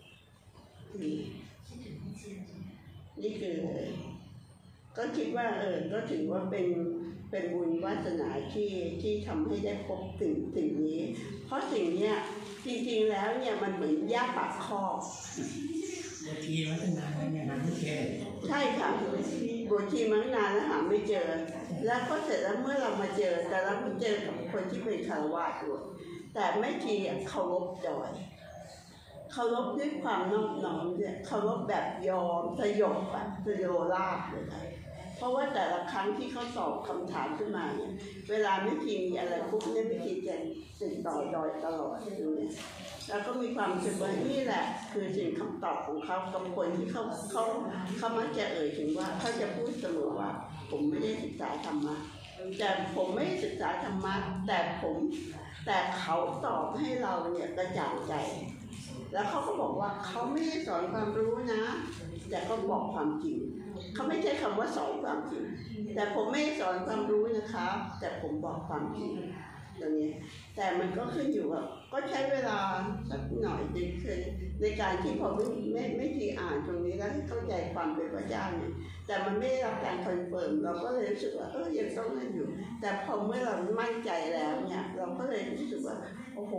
นี่คือก็คิดว่าก็ถือว่าเป็นบุญวาสนาที่ทำให้ได้พบสิ่งนี้เพราะสิ่งเนี้ยจริงๆแล้วเนี่ยมันเหมือนหญ้าปากคอกบทชีวัฒนาเนี่ยหาไม่เจอใช่ค่ะบทชีมันนานแล้วหาไม่เจอแล้วก็เสร็จแล้วเมื่อเรามาเจอแต่เราเจอกับคนที่เป็นคารวะด้วยแต่แม่ชีเคารพดอยเคารพด้วยความนอบน้อมเนี่ยเคารพแบบยอมสยบอะสยบราบเลยค่ะเพราะว่าแต่ละครั้งที่เขาตอบคำถามขึ้นมาเนี่ยเวลาแม่ชีมีอะไรปุ๊บเนี่ยแม่ชีจะติดต่อดอยตลอดเนี่ยแล้วก็มีความรู้สึกว่านี่แหละคือสิ่งคำตอบของเขากับคนที่เขามักจะถึงว่าเขาจะพูดเสมอว่าผมไม่ได้ศึกษาธรรมะแต่ผมไม่ได้ศึกษาธรรมะแต่เขาตอบให้เราเนี่ยกระจ่างใจแล้วเขาก็บอกว่าเขาไม่ได้สอนความรู้นะแต่ก็บอกความจริงเขาไม่ใช่คำว่าสอนความจริงแต่ผมไม่ได้สอนความรู้นะคะแต่ผมบอกความจริงอย่างนี้แต่มันก็ขึ้นอยู่ว่าก็ใช้เวลาสักหน่อยนึงคือในการที่พอไม่ทีอ่านตรงนี้แล้วเข้าใจความเป็นพระเจ้าเนี่ยแต่มันไม่ได้รับการคอนเฟิร์มเราก็เลยรู้สึกว่ายังต้องนั่นอยู่แต่พอเมื่อเรามั่นใจแล้วเนี่ยเราก็เลยรู้สึกว่าโอ้โห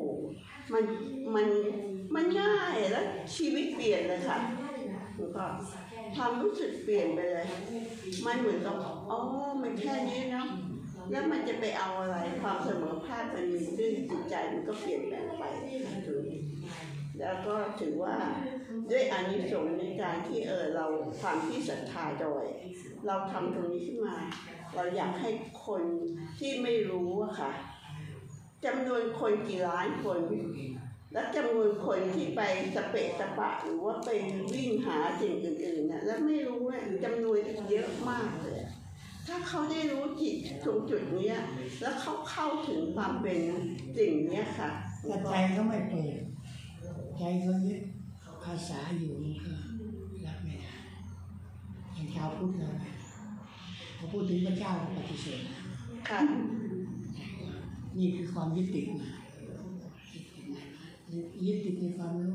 มันง่ายแล้วชีวิตเปลี่ยนเลยค่ะแล้วก็ความรู้สึกเปลี่ยนไปเลยมันเหมือนกับมันแค่นี้เนาะแล้วมันจะไปเอาอะไรความเสมอภาคมันมีด้วยจิตใจมันก็เปลี่ยนแปลงไปแล้วก็ถือว่าด้วยอานิสงส์ในการที่เราความที่ศรัทธาโดยเราทำตรงนี้ขึ้นมาเราอยากให้คนที่ไม่รู้อะค่ะจำนวนคนกี่ล้านคนและจำนวนคนที่ไปสเปะสปะหรือว่าไปวิ่งหาสิ่งอื่นๆนะแล้วไม่รู้ว่าจำนวนเยอะมากเลยถ้าเขาได้รู้จิตตรงจุดนี้แล้วเขาเข้าถึงความเป็นสิ่งนี้ค่ะแต่ใจเขาไม่เปิดใจเขายึดภาษาอยู่มันก็รับไม่ได้อย่างชาวพุทธเราพอพูดถึงพระเจ้าปฏิเสธค่ะนี่คือความยึดติดมายึดติดในความรู้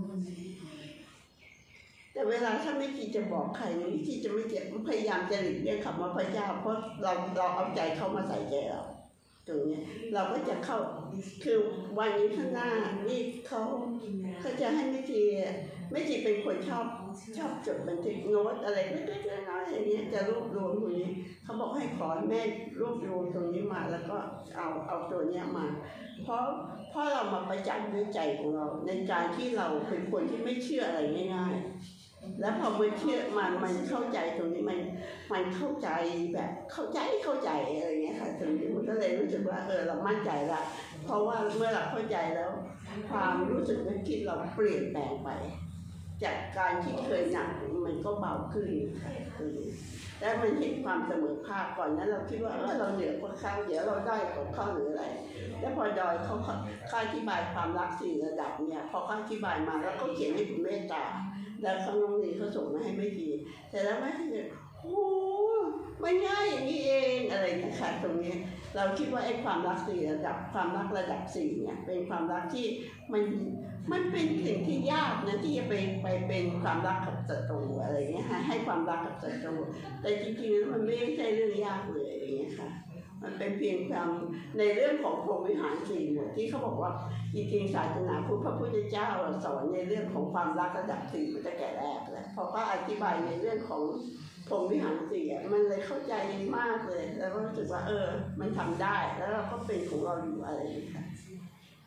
แต่เวลาถ้าไม่คิดจะบอกใครไม่คิดจะไม่เจ็บพยายามจะหลีกเลี่ยงคำว่าพระเจ้าเพราะเราเอาใจเข้ามาใส่ใจเราตรงนี้เราก็จะเข้าคือวันนี้ข้างหน้านี่เขาจะให้ไม่ทีเป็นคนชอบจดบันทึกโน้ตอะไรเล็กๆน้อยๆอย่างนี้จะรวบรวมตรงนี้เขาบอกให้ขอแม่รวบรวมตรงนี้มาแล้วก็เอาตัวนี้มาเพราะเรามาประจักษ์ด้วยใจของเราในการที่เราเป็นคนที่ไม่เชื่ออะไรง่ายๆแล้วพอมันเชื่อมันเข้าใจตรงนี้มันเข้าใจแบบเข้าใจอะไรเงี้ยค่ะตรงนี้มันก็เลยรู้สึกว่าเรามั่นใจละเพราะว่าเมื่อเราเข้าใจแล้วความรู้สึกนึกคิดเราเปลี่ยนแปลงไปจากการที่เคยหนักมันก็เบาขึ้นค่ะแล้วมันเห็นความเสมอภาคก่อนนั้นเราคิดว่าเราเหนือกว่าเขาเดี๋ยวเราได้กว่าเขาหรืออะไรแล้วพอดอยเขาอธิบายความรัก4 ระดับเนี่ยพอเขาอธิบายมาแล้วก็เขียนให้คุณเมตตาแล้วเขาน้องนีเขาส่งมาให้ไม่ดีแต่แล้วไม่ให้โอ้ไม่ง่ายอย่างนี้เองอะไรนะคะตรงนี้เราคิดว่าไอ้ความรัก4 ระดับความรักระดับ4เนี่ยเป็นความรักที่มันเป็นสิ่งที่ยากนะที่จะไปเป็นความรักกับศัตรูอะไรเงี้ยให้ความรักกับศัตรูแต่จริงๆแล้วมันไม่ใช่เรื่องยากเลยอะไรเงี้ยค่ะมันเป็นเพียงความในเรื่องของพรหมวิหาร4หมวดที่เขาบอกว่าจริงๆศาสนาพุทธพระพุทธเจ้าสอนในเรื่องของความรักระดับ4มาตั้งแต่แรกแล้วพอเขาอธิบายในเรื่องของพรหมวิหาร4มันเลยเข้าใจมากเลยแล้วก็รู้สึกว่ามันทำได้แล้วเราก็เป็นของเราอยู่อะไรอย่างเงี้ย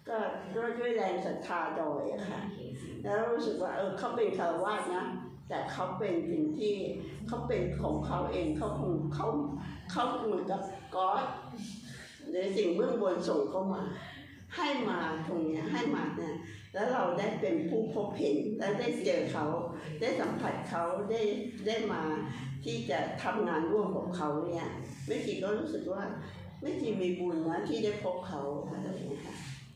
ก็ด้วยแรงศรัทธาดอยอะค่ะแล้วรู้สึกว่าเขาเป็นคารวะนะแต่เขาเป็นสิ่งที่เขาเป็นของเขาเองเขาเหมือนกับก๊อดหรือสิ่งเบื้องบนส่งเข้ามาให้มาตรงนี้ให้มาเนี่ยแล้วเราได้เป็นผู้พบเห็นและได้เจอเขาได้สัมผัสเขาได้มาที่จะทำงานร่วมกับเขาเนี่ยแม่ชีก็รู้สึกว่าแม่ชีมีบุญนะที่ได้พบเขาอะไรอย่างเงี้ยค่ะ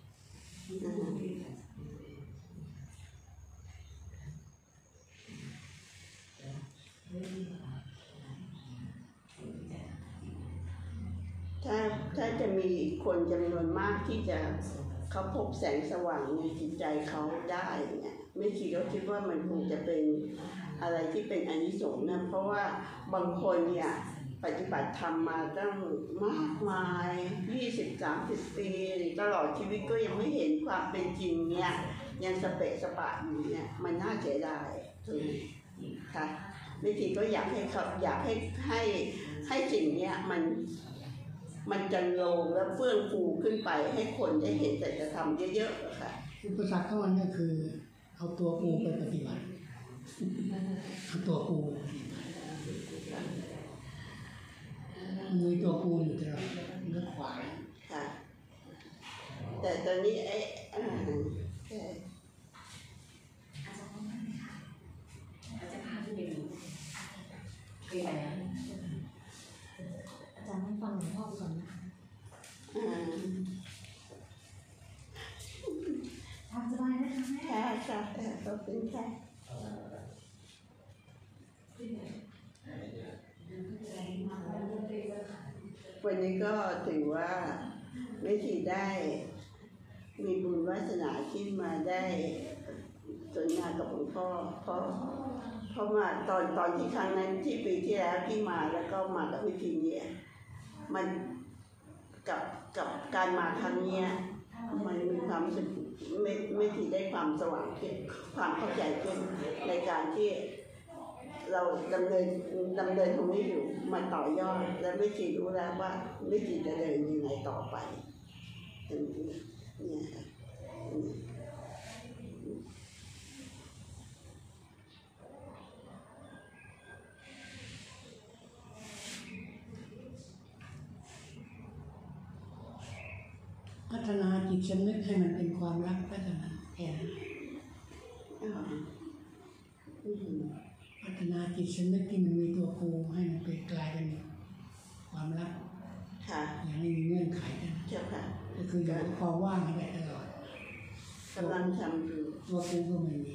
ถ้าจะมีคนจำนวนมากที่จะเขาพบแสงสว่างในจิตใจเขาได้เนี่ยไม่คิดว่ามันคงจะเป็นอะไรที่เป็นอานิสงส์นะเพราะว่าบางคนเนี่ยปฏิบัติธรรมมาตั้งมากมาย20-30 ปีตลอดชีวิตก็ยังไม่เห็นความเป็นจริงเนี่ยยังสเปะสปะอยู่เนี่ยมันน่าเสียดายถูกค่ะไม่ทีก็อยากให้เขาอยากให้สิ่งเนี้ยมันจะลงและเฟื่องฟูขึ้นไปให้คนได้เห็นสัจธรรมเยอะๆค่ะอุปสรรคของมันก็คือเอาตัวกูไปปฏิบัติเอาตัวกูมือตัวกูอยู่ตลอดเลือกขวาค่ะแต่ตอนนี้จะพาที่ไปดูคืออะไรนะอาจารย์ให้ฟังหลวงพ่อก่อนนะคะทำสบายนะคะแม่ค่ะขอบคุณค่ะวันนี้ก็ถือว่าไม่ทีได้มีบุญวาสนาที่มาได้สนทนากับหลวงพ่อเพราะมาตอนที่ครั้งนั้นที่ปีที่แล้วที่มาแล้วก็มากับวิธีนี้มันกับการมาครั้งนี้มันมีความรู้สึกไม่ทีได้ความสว่างขึ้นความเข้าใจขึ้นในการที่เราดำเนินตรงนี้อยู่มาต่อยอดและไม่ทีรู้แล้วว่าไม่ทีจะเดินยังไงต่อไปเนี่ยค่ะพัฒนาจิตสำนึกให้มันเป็นความรักพัฒนาแค่พัฒนาจิตสำนึกที่มันมีตัวกูให้มันเป็นกลายเป็นความรักอย่างไม่มีเงื่อนไขกันก็คืออยู่กับความว่างไปตลอดกำลังทำอยู่ตัวกูก็ไม่มี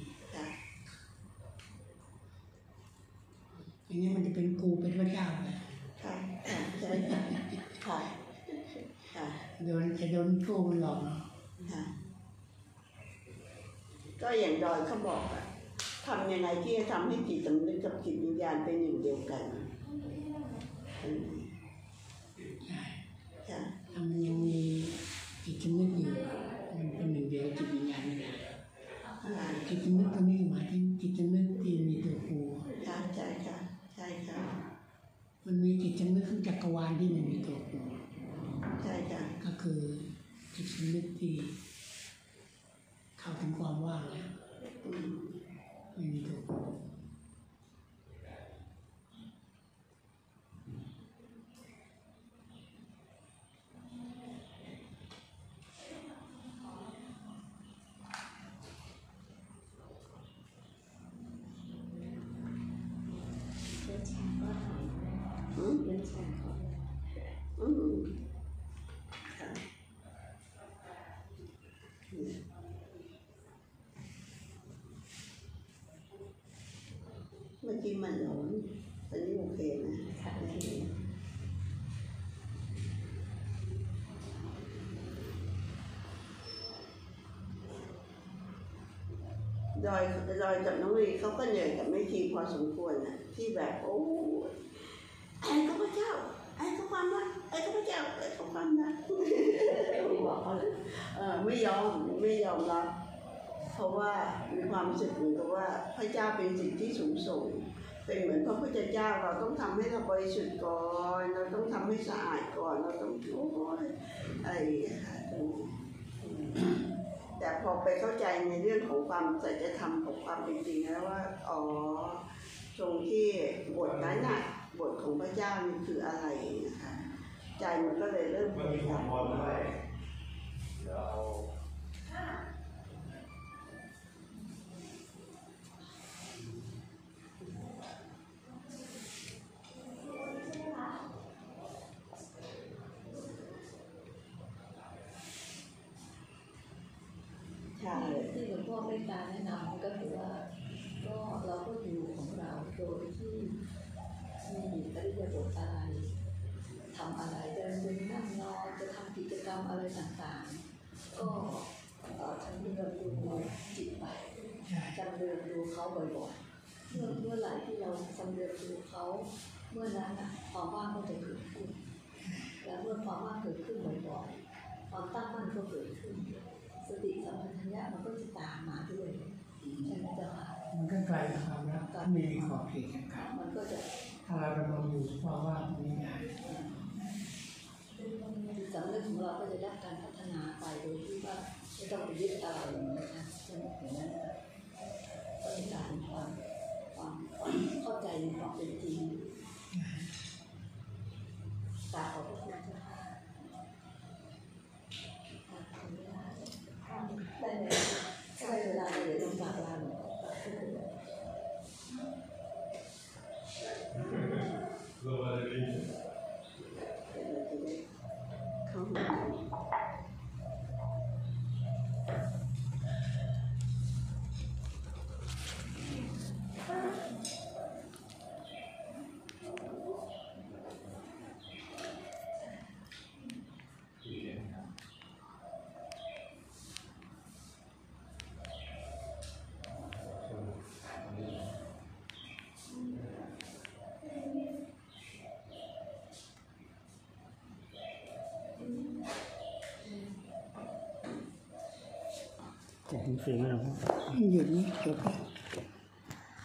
อย่างนี้มันจะเป็นกูเป็นพระเจ้าเลยใช่ค่ะโดนกูมันหลอกเนาะก็อย่างดอยเขาบอกอะทำยังไงที่จะทำให้จิตสำนึกกับจิตวิญญาณเป็นหนึ่งเดียวกันถ้ามันยังมีจิตสำนึกอยู่มันเป็นหนึ่งเดียวจิตวิญญาณไม่ได้จิตสำนึกตัวนี้หมายถึงจิตสำนึกที่มีตัวกูใช่ค่ะมันมีจิตสำนึกของจักรวาลที่มันมีตัวกูใช่ค่ะก็คือจิตสำนึกที่เข้าถึงความว่างแล้วไม่มีตัวกูเมื่อกี้มันร้อนตอนนี้โอเคนะดอยกับน้องลีเขาก็เหนื่อยกับไม่ทีพอสมควรนะที่แบบโอ้ไอ้ข้าพเจ้าไอ้ข้าความรักไอ้ข้าพเจ้าไอ้ข้าความรักไม่ยอมรับเพราะว่ามีความรู้สึกเหมือนกับว่าพระเจ้าเป็นสิ่งที่สูงส่งเป็นเหมือนพระพุทธเจ้าเราต้องทำให้เราบริสุทธิ์ก่อนเราต้องทำให้สะอาดก่อนเราต้องโอ้ยอะไรค่ะแต่พอไปเข้าใจในเรื่องของความสัจธรรมของความเป็นจริงแล้วว่าอ๋อตรงที่บทนั้นน่ะบทของพระเจ้านี่คืออะไรนะคะใจมันก็เลยเริ่มปฏิบัติที่หลวงพ่อเมตตาแนะนำก็คือว่าก็เราก็อยู่ของเราโดยที่ไม่มีอริยบทอะไรทำอะไรเดินนั่งนอนจะทำกิจกรรมอะไรต่างๆก็ทำเดินดูจิตไปจำเดินดูเขาบ่อยๆเมื่อไหร่ที่เราจำเดินดูเขาเมื่อนั้นความว่างก็จะเกิดขึ้นและเมื่อความว่างเกิดขึ้นบ่อยๆความตั้งมั่นก็เกิดขึ้นสติสัมปชัญญะมันก็จะตามมาด้วยใช่ไหมเจ้าค่ะมันก็กลายเป็นความรักไม่มีขอบเขตจำกัดมันก็จะถ้าเราดำรงอยู่เพราะว่าไม่ได้สำนึกของเราก็จะได้การพัฒนาไปโดยที่ว่าไม่ต้องไปยึดอะไรนะคะใช่ไหมอย่างนั้นก็จะการความเข้าใจในความเป็นจริงตาขอบพระคุณเจ้าค่ะได้เลยได้เวลาเดี๋ยวต้องฝากลาหลวงพ่อจะเห็นเสียงเราหยุดนี้จบ